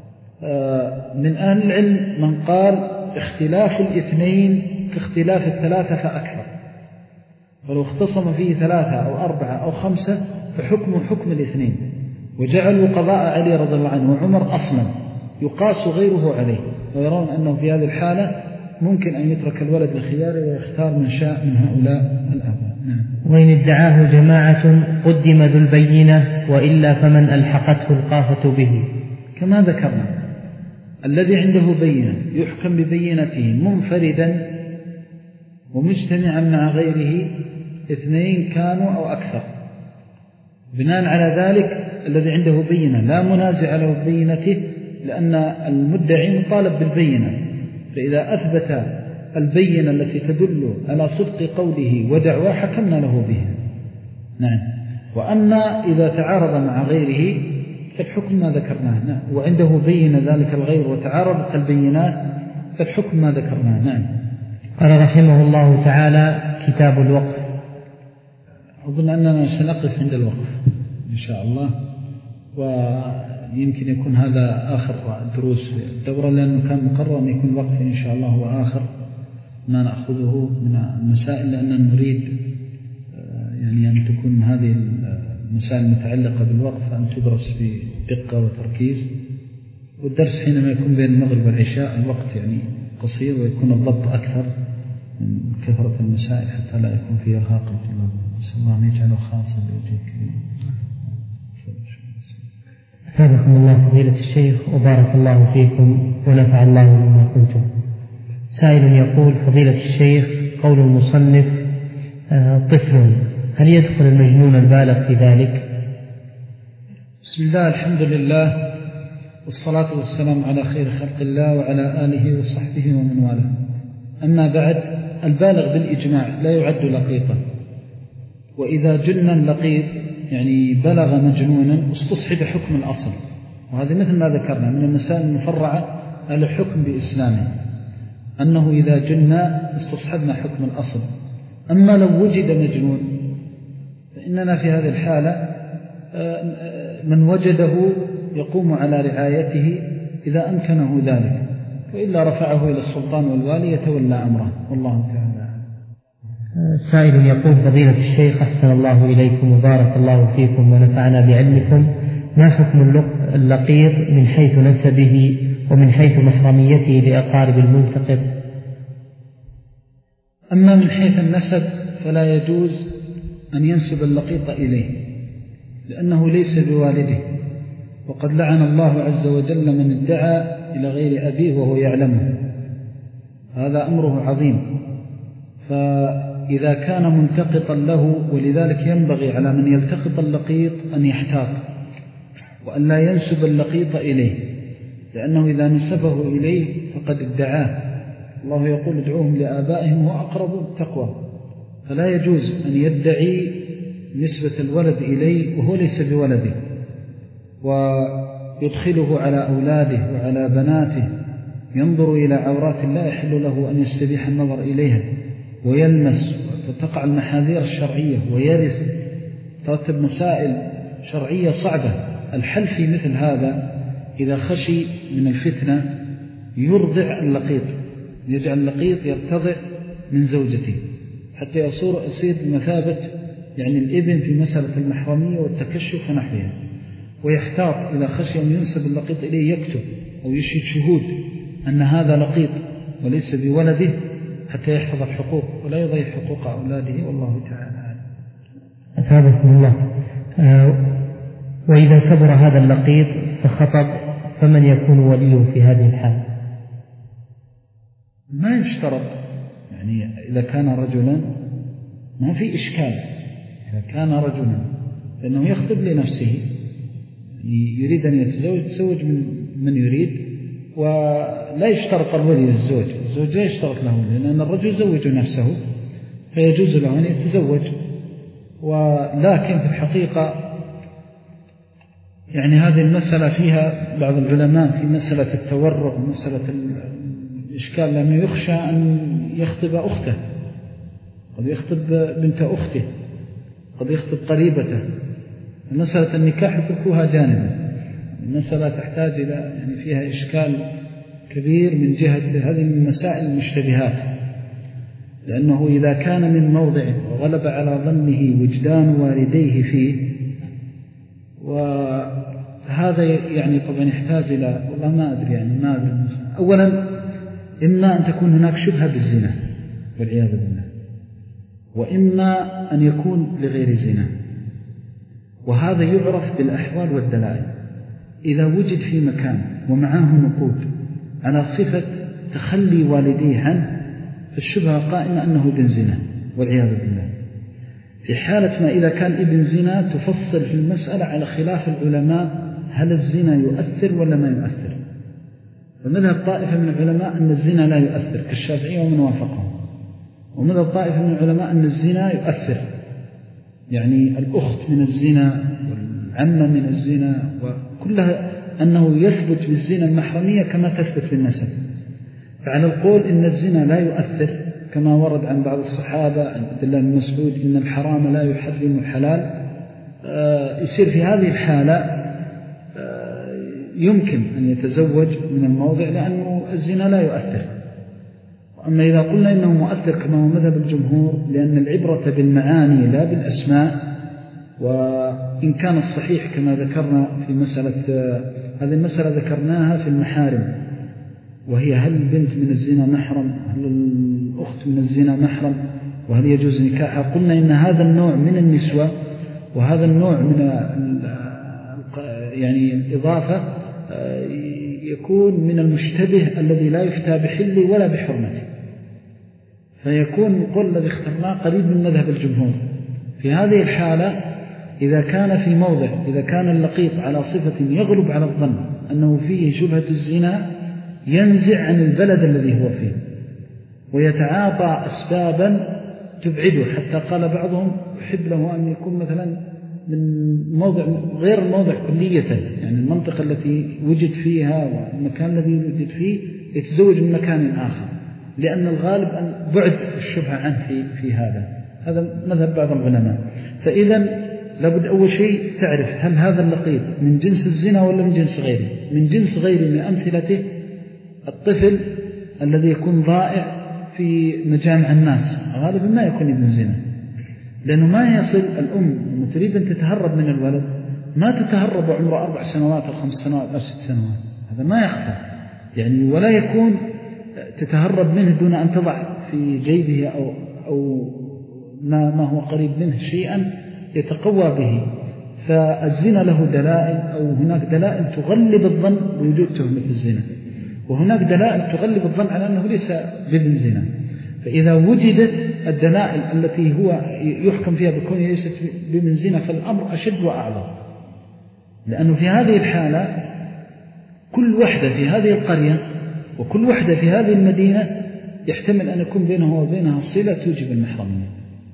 من أهل العلم من قال اختلاف الاثنين كاختلاف الثلاثة فأكثر، ولو اختصم فيه ثلاثة أو أربعة أو خمسة فحكم حكم الاثنين، وجعلوا قضاء علي رضي الله عنه وعمر أصلا يقاس غيره عليه، ويرون أنه في هذه الحالة ممكن أن يترك الولد لخياره ويختار من شاء من هؤلاء الآباء. نعم. وإن ادعاه جماعة قدم ذو البينة، وإلا فمن ألحقته القافة به. كما ذكرنا الذي عنده بينة يحكم ببينته منفردا ومجتمعا مع غيره، اثنين كانوا أو أكثر. بناء على ذلك الذي عنده بينة لا منازع له بينته، لأن المدعي مطالب بالبينة، فإذا أثبت البينة التي تدل على صدق قوله ودعواه حكمنا له بها. نعم. وأما إذا تعارض مع غيره فالحكم ما ذكرناه. نعم. وعنده بين ذلك الغير وتعارضت البينات فالحكم ما ذكرناه. نعم. قال رحمه الله تعالى كتاب الوقف. أظن أننا سنقف عند الوقف إن شاء الله، ويمكن يكون هذا آخر دروس الدورة، لأنه كان مقرر أن يكون الوقف إن شاء الله هو آخر ما نأخذه من المسائل، لأننا نريد يعني أن تكون هذه المسائل المتعلقة بالوقف أن تدرس بدقة وتركيز. والدرس حينما يكون بين المغرب والعشاء الوقت يعني قصير ويكون الضبط أكثر من كثرة المسائل حتى لا يكون فيه إرهاق للطلاب. نسأل الله أن يجعله خاصا بوجهه الكريم. أثابكم الله فضيلة الشيخ وبارك الله فيكم ونفع الله بما قلتم. سائل يقول: فضيلة الشيخ، قول المصنف طفل، هل يدخل المجنون البالغ في ذلك؟ بسم الله، الحمد لله، والصلاة والسلام على خير خلق الله وعلى آله وصحبه ومن والاه. أما بعد، البالغ بالإجماع لا يعد لقيطا، وإذا جن اللقيط يعني بلغ مجنونا استصحب حكم الأصل، وهذا مثل ما ذكرنا من المسائل المفرعة على الحكم بإسلامه، أنه إذا جن استصحبنا حكم الأصل. أما لو وجد مجنون فإننا في هذه الحالة من وجده يقوم على رعايته إذا أمكنه ذلك، وإلا رفعه إلى السلطان والوالي يتولى أمره، والله تعالى. سائل يقول: فضيلة الشيخ، أحسن الله إليكم وبارك الله فيكم ونفعنا بعلمكم، ما حكم اللقيط من حيث نسبه ومن حيث محرميته لأقارب الملتقط؟ أما من حيث النسب فلا يجوز أن ينسب اللقيط إليه، لأنه ليس بوالده، وقد لعن الله عز وجل من ادعى إلى غير أبيه وهو يعلمه، هذا أمره عظيم. فإذا كان ملتقطا له، ولذلك ينبغي على من يلتقط اللقيط أن يحتاط وأن لا ينسب اللقيط إليه، لأنه إذا نسبه إليه فقد ادعاه. الله يقول: ادعوهم لآبائهم وأقرب التقوى، فلا يجوز أن يدعي نسبة الولد إليه وهو ليس بولده، ويدخله على أولاده وعلى بناته، ينظر إلى عورات لا يحل له أن يستبيح النظر إليها، ويلمس، فتقع المحاذير الشرعية، ويرث، ترتب مسائل شرعية صعبة. الحل في مثل هذا إذا خشي من الفتنة يرضع اللقيط، يجعل اللقيط يرتضع من زوجته حتى يصير يصير بمثابة يعني الابن في مسألة المحرمية والتكشف ونحوها، ويحتاط إذا خشي أن ينسب اللقيط إليه يكتب أو يشهد شهود أن هذا لقيط وليس بولده حتى يحفظ الحقوق ولا يضيع حقوق أولاده، والله تعالى. أثابكم الله. آه وإذا كبر هذا اللقيط فخطب، فمن يكون وليه في هذه الحالة؟ ما يشترط، يعني إذا كان رجلا ما في إشكال، إذا كان رجلا لأنه يخطب لنفسه، يريد أن يتزوج يتزوج من من يريد، ولا يشترط الولي الزوج، الزوج لا يشترط له، لأن الرجل يزوج نفسه فيجوز له أن يتزوج. ولكن في الحقيقة يعني هذه المسألة فيها بعض العلماء في مسألة التورع ومسألة الإشكال، لأنه يخشى أن يخطب أخته، قد يخطب بنت أخته، قد يخطب قريبته. مسألة النكاح اتركوها جانبا، المسألة تحتاج إلى يعني فيها إشكال كبير من جهة هذه من مسائل المشتبهات، لأنه إذا كان من موضع وغلب على ظنه وجدان والديه فيه، وهذا يعني طبعا يحتاج إلى والله ما أدري يعني ما أدري. أولا إما أن تكون هناك شبهة بالزنا والعياذ بالله، وإما أن يكون لغير زنا، وهذا يعرف بالأحوال والدلائل. إذا وجد في مكان ومعه نقود على صفة تخلي والديه عنه فالشبهة قائمة أنه ابن زنا والعياذ بالله. في حالة ما إذا كان ابن زنا تفصل في المسألة على خلاف العلماء، هل الزنا يؤثر ولا ما يؤثر؟ ومذهب طائفة من العلماء أن الزنا لا يؤثر كالشافعية ومن وافقهم، ومذهب طائفة من العلماء أن الزنا يؤثر، يعني الأخت من الزنا والعمة من الزنا وكلها أنه يثبت بالزنا المحرمية كما تثبت في النسب. فعلى القول إن الزنا لا يؤثر كما ورد عن بعض الصحابة عن عبد الله بن مسعود إن الحرام لا يحرم الحلال، يصير في هذه الحالة يمكن أن يتزوج من الموضع لأنه الزنا لا يؤثر. أما إذا قلنا إنه مؤثر كما هو مذهب الجمهور، لأن العبرة بالمعاني لا بالأسماء، وإن كان الصحيح كما ذكرنا في مسألة هذه المسألة ذكرناها في المحارم، وهي هل البنت من الزنا محرم، هل الأخت من الزنا محرم، وهل يجوز نكاحها. قلنا إن هذا النوع من النسوة وهذا النوع من يعني إضافة يكون من المشتبه الذي لا يفتى بحله ولا بحرمته، فيكون القول الذي اخترناه قريب من مذهب الجمهور. في هذه الحالة إذا كان في موضع، إذا كان اللقيط على صفة يغلب على الظن أنه فيه شبهة الزنا، ينزع عن البلد الذي هو فيه ويتعاطى أسبابا تبعده، حتى قال بعضهم يحب له أن يكون مثلا من موضع غير الموضع كلية، يعني المنطقة التي وجد فيها والمكان الذي وجد فيه يتزوج من مكان آخر، لأن الغالب أن بعد الشبهة عنه في, في هذا. هذا مذهب بعض العلماء. فإذا لابد أول شيء تعرف هل هذا اللقيط من جنس الزنا ولا من جنس غيره. من جنس غيره من أمثلته الطفل الذي يكون ضائع في مجامع الناس، غالبا ما يكون ابن زنا، لأنه ما يصل الأم تريد أن تتهرب من الولد، ما تتهرب عمره أربع سنوات أو خمس سنوات أو ست سنوات، هذا ما يخفى يعني، ولا يكون تتهرب منه دون أن تضع في جيبه أو, أو ما, ما هو قريب منه شيئا يتقوى به. فالزنا له دلائل، أو هناك دلائل تغلب الظن بوجود تهمة الزنا، وهناك دلائل تغلب الظن على أنه ليس بابن زنا. فإذا وجدت الدلائل التي هو يحكم فيها بكونه ليست بابن زنا فالأمر أشد وأعظم، لأنه في هذه الحالة كل وحدة في هذه القرية وكل وحدة في هذه المدينة يحتمل أن يكون بينه وبينها صلة توجب المحرمية،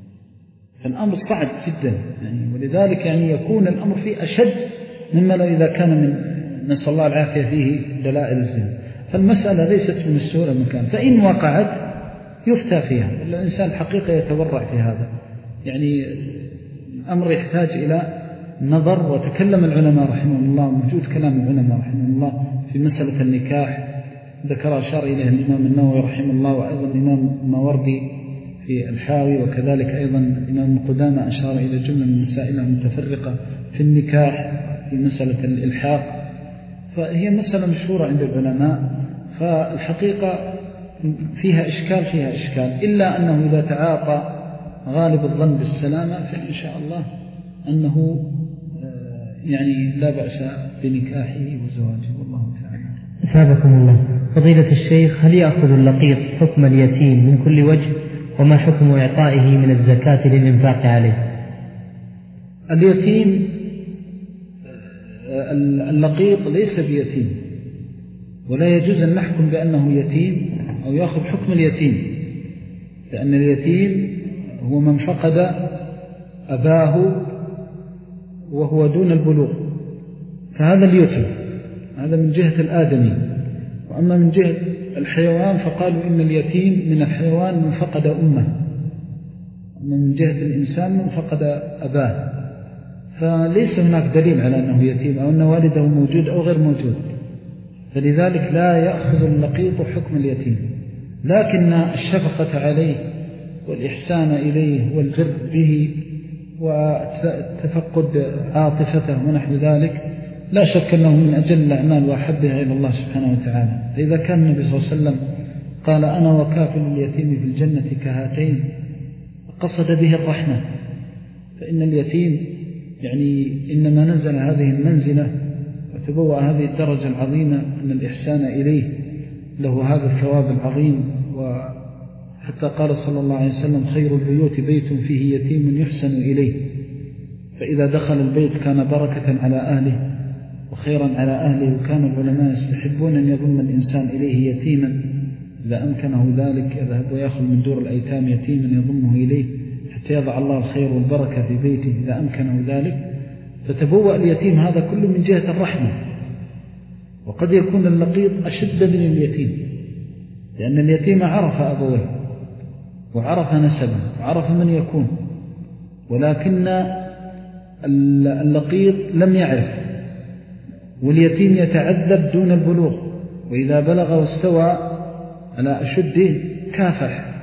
فالأمر صعب جدا يعني. ولذلك يعني يكون الأمر فيه أشد مما لو إذا كان من نسأل الله العافية فيه دلائل الزنا. فالمسألة ليست من السهولة المكان، فإن وقعت يفتى فيها، الإنسان حقيقة يتورع في هذا يعني. الأمر يحتاج إلى نظر، وتكلم العلماء رحمه الله، موجود كلام العلماء رحمه الله في مسألة النكاح، ذكر أشار إليه الإمام النووي رحمه الله، وأيضا الإمام الماوردي في الحاوي، وكذلك أيضا الإمام قدامة أشار إلى جملة من مسائل متفرقة في النكاح في مسألة الإلحاق. فهي مسألة مشهورة عند العلماء، فالحقيقة فيها إشكال فيها إشكال إلا أنه إذا تعاطى غالب الظن بالسلامة فإن شاء الله أنه يعني لا بأس بنكاحه وزواجه، والله تعالى. أثابكم الله. فضيلة الشيخ، هل يأخذ اللقيط حكم اليتيم من كل وجه؟ وما حكم إعطائه من الزكاة للإنفاق عليه؟ اليتيم اللقيط ليس بيتيم، ولا يجوز أن نحكم بأنه يتيم أو يأخذ حكم اليتيم، لأن اليتيم هو من فقد أباه وهو دون البلوغ، فهذا اليتيم، هذا من جهة الآدمي. وأما من جهة الحيوان فقالوا إن اليتيم من الحيوان من فقد أمه، أما من جهة الإنسان من فقد أباه، فليس هناك دليل على أنه يتيم أو أن والده موجود أو غير موجود، فلذلك لا يأخذ اللقيط حكم اليتيم. لكن الشفقة عليه والإحسان إليه والبر به وتفقد عاطفته ونحو ذلك لا شك أنه من أجل الأعمال وأحبها إلى الله سبحانه وتعالى. فإذا كان النبي صلى الله عليه وسلم قال أنا وكافل اليتيم في الجنة كهاتين، قصد به الرحمة، فإن اليتيم يعني إنما نزل هذه المنزلة وتبوأ هذه الدرجة العظيمة أن الإحسان إليه له هذا الثواب العظيم. وحتى قال صلى الله عليه وسلم خير البيوت بيت فيه يتيم يحسن إليه، فإذا دخل البيت كان بركة على أهله وخيرا على أهله. وكان العلماء يستحبون أن يضم الإنسان إليه يتيما إذا أمكنه ذلك، يذهب ويأخذ من دور الأيتام يتيما يضمه إليه حتى يضع الله الخير والبركة في بيته إذا أمكنه ذلك. فتبوأ اليتيم هذا كله من جهة الرحمة. وقد يكون اللقيط أشد من اليتيم، لأن اليتيم عرف أبويه وعرف نسبه وعرف من يكون، ولكن اللقيط لم يعرف، واليتيم يتعذب دون البلوغ، وإذا بلغ واستوى على أشده كافح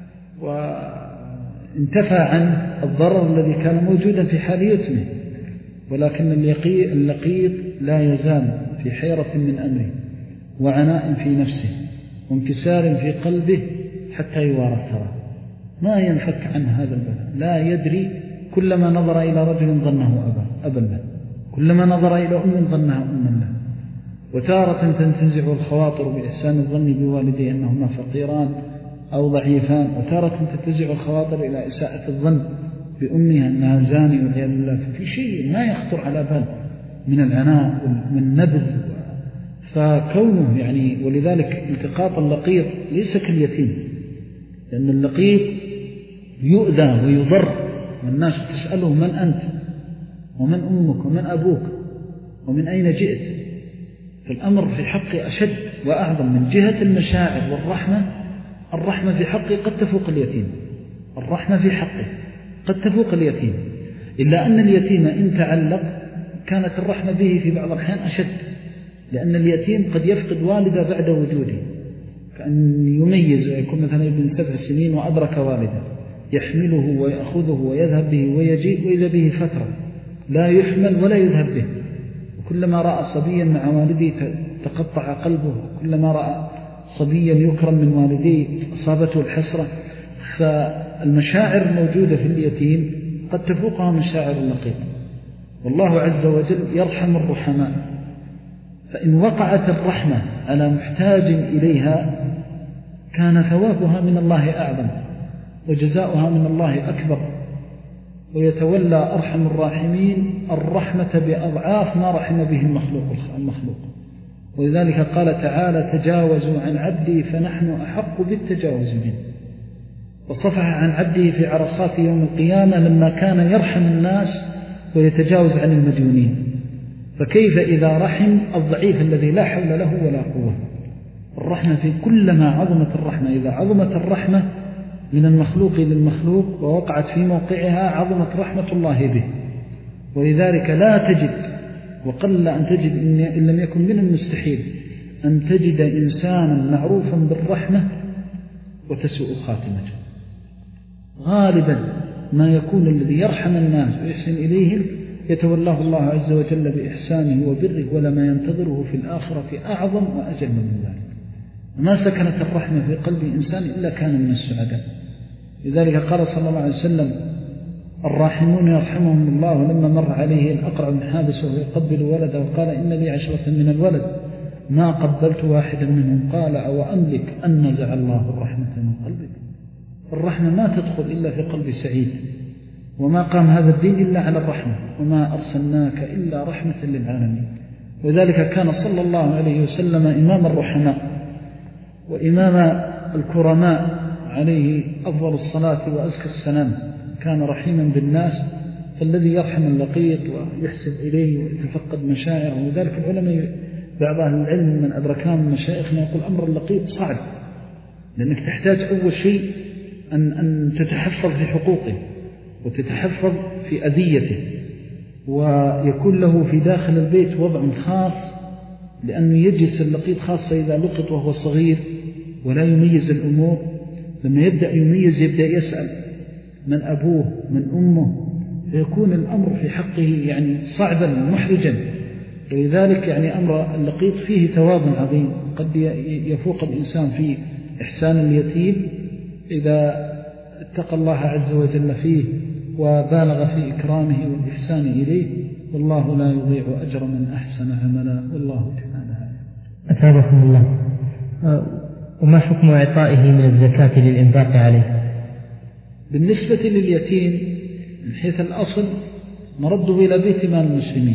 وانتفى عن الضرر الذي كان موجودا في حال يتمه. ولكن اللقيط لا يزال في حيرة من أمره وعناء في نفسه وانكسار في قلبه حتى يوارى الثرى، ما ينفك عن هذا البلاء، لا يدري، كلما نظر إلى رجل ظنه أبا أبا له، كلما نظر إلى أم ظنها أما له. وتارة تنتزع الخواطر بإحسان الظن بوالديه أنهما فقيران أو ضعيفان، وتارة تنتزع الخواطر إلى إساءة الظن بأمها أنها زاني والعياذ بالله، في شيء ما يخطر على بال من العناء ومن نبذ. فكونه يعني ولذلك التقاط اللقيط ليس كاليتيم، لأن اللقيط يؤذى ويضر، والناس تسأله من أنت ومن أمك ومن أبوك ومن أين جئت. فالأمر في حقه أشد وأعظم من جهة المشاعر والرحمة. الرحمة في حقه قد تفوق اليتيم، الرحمة في حقه قد تفوق اليتيم، إلا أن اليتيم إن تعلق كانت الرحمة به في بعض الأحيان أشد، لأن اليتيم قد يفقد والده بعد وجوده، كأن يميز ويكون مثلا ابن سبع سنين وأدرك والده يحمله ويأخذه ويذهب به ويجيء، وإذا به فترة لا يحمل ولا يذهب به. وكلما رأى صبيا مع والديه تقطع قلبه، كلما رأى صبيا يكرم من والديه أصابته الحسرة. فالمشاعر موجودة في اليتيم قد تفوقها مشاعر اللقيط. والله عز وجل يرحم الرحماء، فإن وقعت الرحمة على محتاج إليها كان ثوابها من الله أعظم وجزاؤها من الله أكبر، ويتولى أرحم الراحمين الرحمة بأضعاف ما رحم به المخلوق المخلوق. ولذلك قال تعالى: تجاوزوا عن عبدي فنحن أحق بالتجاوز منه. وصفح عن عبده في عرصات يوم القيامة لما كان يرحم الناس ويتجاوز عن المديونين، فكيف إذا رحم الضعيف الذي لا حول له ولا قوة. الرحمة في كلما عظمت الرحمة، إذا عظمت الرحمة من المخلوق للمخلوق ووقعت في موقعها عظمت رحمة الله به. ولذلك لا تجد، وقل أن تجد إن لم يكن من المستحيل أن تجد إنسانا معروفا بالرحمة وتسوء خاتمته. غالبا ما يكون الذي يرحم الناس ويحسن إليهم يتولاه الله عز وجل بإحسانه وبره، ولما ينتظره في الآخرة أعظم وأجل من ذلك. ما سكنت الرحمة في قلب إنسان إلا كان من السعداء. لذلك قال صلى الله عليه وسلم: الراحمون يرحمهم الله. ولما مر عليه الأقرع بن حابس وهو يقبل ولده وقال: إن لي عشرة من الولد ما قبلت واحدا منهم، قال: أو أملك أن نزع الله الرحمة من قلبك. الرحمة ما تدخل إلا في قلب سعيد، وما قام هذا الدين إلا على الرحمة، وما أرسلناك إلا رحمة للعالمين. وذلك كان صلى الله عليه وسلم إمام الرحماء وإمام الكرماء عليه أفضل الصلاة وأزكى السلام. كان رحيما بالناس، فالذي يرحم اللقيط ويحسن إليه ويتفقد مشاعره. وذلك العلماء بعض أهل العلم من أدركان من مشايخنا يقول: أمر اللقيط صعب، لأنك تحتاج أول شيء أن, أن تتحفظ في حقوقه وتتحفظ في أذيته، ويكون له في داخل البيت وضع خاص، لأنه يجلس اللقيط خاصة إذا لقط وهو صغير ولا يميز الأمور. لما يبدأ يميز يبدأ يسأل من أبوه من أمه، فيكون الأمر في حقه يعني صعبا محرجا. ولذلك يعني أمر اللقيط فيه ثواب عظيم، قد يفوق الإنسان في إحسان اليتيم إذا اتقى الله عز وجل فيه وبالغ في إكرامه والإحسان إليه. والله لا يضيع أجر من أحسن عملا، والله تعالى. أثابكم الله. وما حكم إعطائه من الزكاة للإنفاق عليه؟ بالنسبة لليتيم من حيث الأصل مرده إلى بيت مال المسلمين،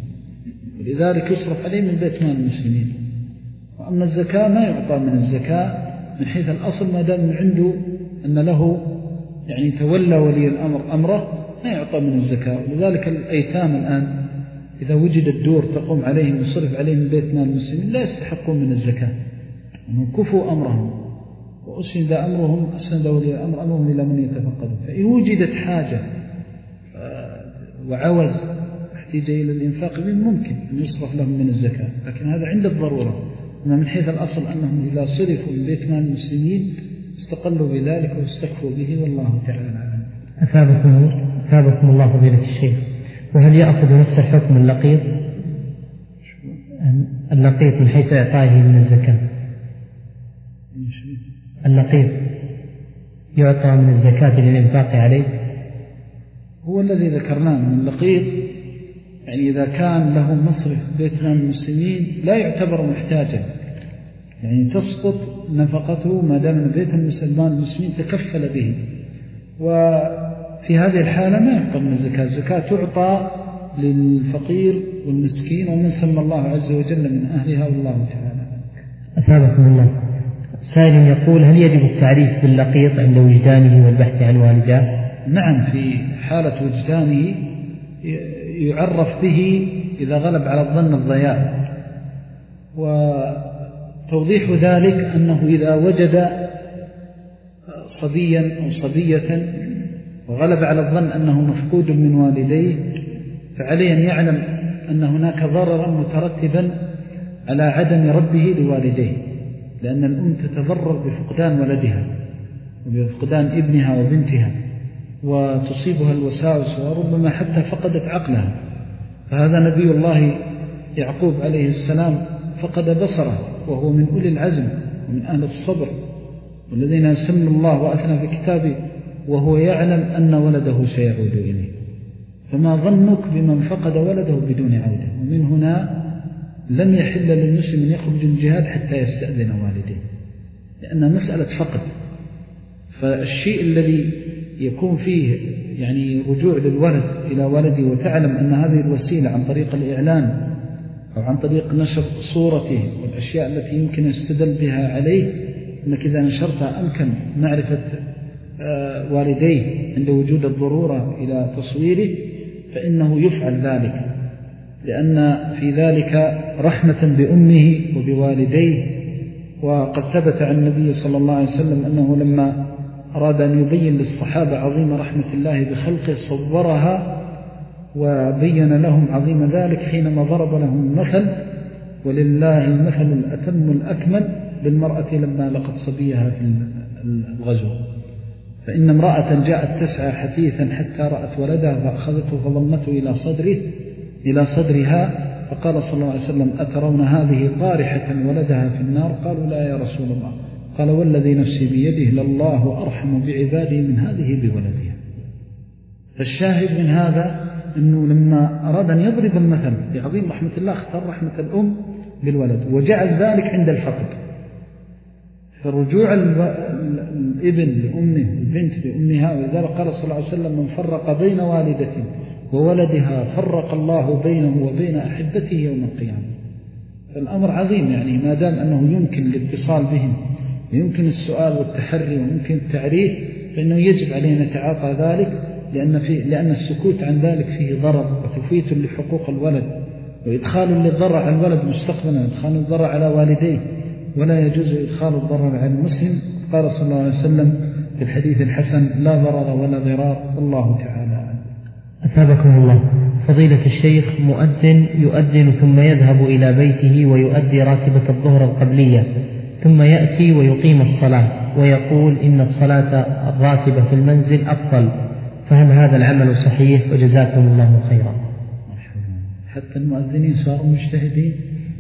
ولذلك يصرف عليه من بيت مال المسلمين. وأما الزكاة ما يعطى من الزكاة من حيث الأصل، ما دام عنده أن له يعني تولى ولي الأمر أمره لا يعطى من الزكاة. ولذلك الأيتام الآن إذا وجد الدور تقوم عليهم وصرف عليهم من بيت مال المسلمين لا يستحقون من الزكاة، أنهم كفوا أمرهم وأسند أمرهم أسند ولي الأمر أمرهم إلى من يتفقدون. فإن وجدت حاجة وعوز احتاج إلى الإنفاق بهم ممكن أن يصرف لهم من الزكاة، لكن هذا عند الضرورة. أما من حيث الأصل أنهم إذا صرفوا من بيت مال المسلمين استقلوا بذلك واستكفوا به، والله تعالى أعلم. أثابكم أثابكم الله فضيلة الشيخ. وهل يأخذ نفس الحكم اللقيط اللقيط من حيث إعطائه من الزكاة؟ اللقيط يعطى من الزكاة للإنفاق عليه؟ هو الذي ذكرناه من اللقيط يعني إذا كان له مصرف بيت مال المسلمين لا يعتبر محتاجا، يعني تسقط نفقته ما دام أن بيت المسلمان المسلمين تكفل به. وفي هذه الحالة ما يعطى من الزكاة، الزكاة تعطى للفقير والمسكين ومن سمى الله عز وجل من أهلها والله تعالى. أثابكم الله. سائل يقول: هل يجب التعريف باللقيط عند وجدانه والبحث عن والداه؟ نعم، في حالة وجدانه يعرف به إذا غلب على الظن الضياء. وتوضيح ذلك أنه إذا وجد صبيا أو صبية وغلب على الظن أنه مفقود من والديه فعليه أن يعلم أن هناك ضررا مترتبا على عدم رده لوالديه، لأن الأم تتضرر بفقدان ولدها وبفقدان ابنها وبنتها وتصيبها الوساوس وربما حتى فقدت عقلها. فهذا نبي الله يعقوب عليه السلام فقد بصره وهو من أولي العزم ومن أهل الصبر والذين يسمى الله وأثنى في كتابه وهو يعلم أن ولده سيعود إليه. فما ظنك بمن فقد ولده بدون عودة؟ ومن هنا لم يحل للمسلم أن يخرج الجهاد حتى يستأذن والديه، لأن مسألة فقد. فالشيء الذي يكون فيه يعني رجوع للولد إلى ولده وتعلم أن هذه الوسيلة عن طريق الإعلان أو عن طريق نشر صورته والأشياء التي يمكن يستدل بها عليه، أنك إذا نشرتها أمكن معرفة والديه عند وجود الضرورة إلى تصويره فإنه يفعل ذلك، لأن في ذلك رحمة بأمه وبوالديه. وقد ثبت عن النبي صلى الله عليه وسلم أنه لما أراد أن يبين للصحابة عظيم رحمة الله بخلقه صورها وبين لهم عظيم ذلك حينما ضرب لهم المثل: ولله المثل الأتم الأكمل بالمرأة لما لقت صبيها في الغزو. فإن امرأة جاءت تسعى حثيثا حتى رأت ولدها فأخذته فضمته إلى صدره إلى صدرها فقال صلى الله عليه وسلم: أترون هذه طارحة ولدها في النار؟ قالوا: لا يا رسول الله. قال: والذي نفسي بيده لله أرحم بعباده من هذه بولدها. فالشاهد من هذا أنه لما أراد أن يضرب المثل بعظيم رحمة الله اختار رحمة الأم بالولد وجعل ذلك عند الفقد. فرجوع الابن لأمه والبنت لأمها، ولذلك قال صلى الله عليه وسلم: من فرق بين والدة وولدها فرق الله بينه وبين أحبته يوم القيامة. فالأمر عظيم، يعني ما دام أنه يمكن الاتصال بهم ويمكن السؤال والتحري ويمكن التعريف فإنه يجب علينا نتعاطى ذلك، لأن, فيه لأن السكوت عن ذلك فيه ضرر وتفويت لحقوق الولد وإدخال للضرر على الولد مستقبلا، إدخال الضرر على والديه، ولا يجوز إدخال الضرر على المسلم. قال صلى الله عليه وسلم في الحديث الحسن: لا ضرر ولا ضرار، والله تعالى. أثابكم الله. فضيلة الشيخ، مؤذن يؤذن ثم يذهب إلى بيته ويؤدي راتبة الظهر القبلية ثم يأتي ويقيم الصلاة ويقول إن الصلاة الراتبة في المنزل أفضل، فهل هذا العمل صحيح؟ وجزاكم الله خيرا. حتى المؤذنين صاروا مجتهدين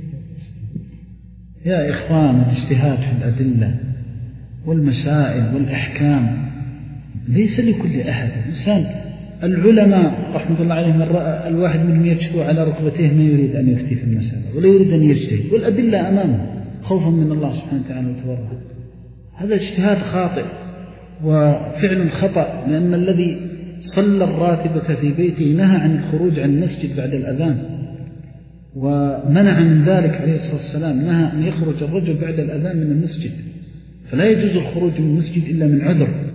يا إخوان. الاجتهاد في الأدلة والمسائل والأحكام ليس لكل أحد. إنسان العلماء رحمة الله عليهم الواحد منهم يجثو على ركبتيه ما يريد أن يفتي في المسألة ولا يريد أن يجتهد، والأدلة أمامه خوفا من الله سبحانه وتعالى وتورعه. هذا اجتهاد خاطئ وفعل خطأ، لأن الذي صلى الراتبة في بيته نهى عن الخروج عن المسجد بعد الأذان، ومنع من ذلك عليه الصلاة والسلام، نهى أن يخرج الرجل بعد الأذان من المسجد، فلا يجوز الخروج من المسجد إلا من عذر.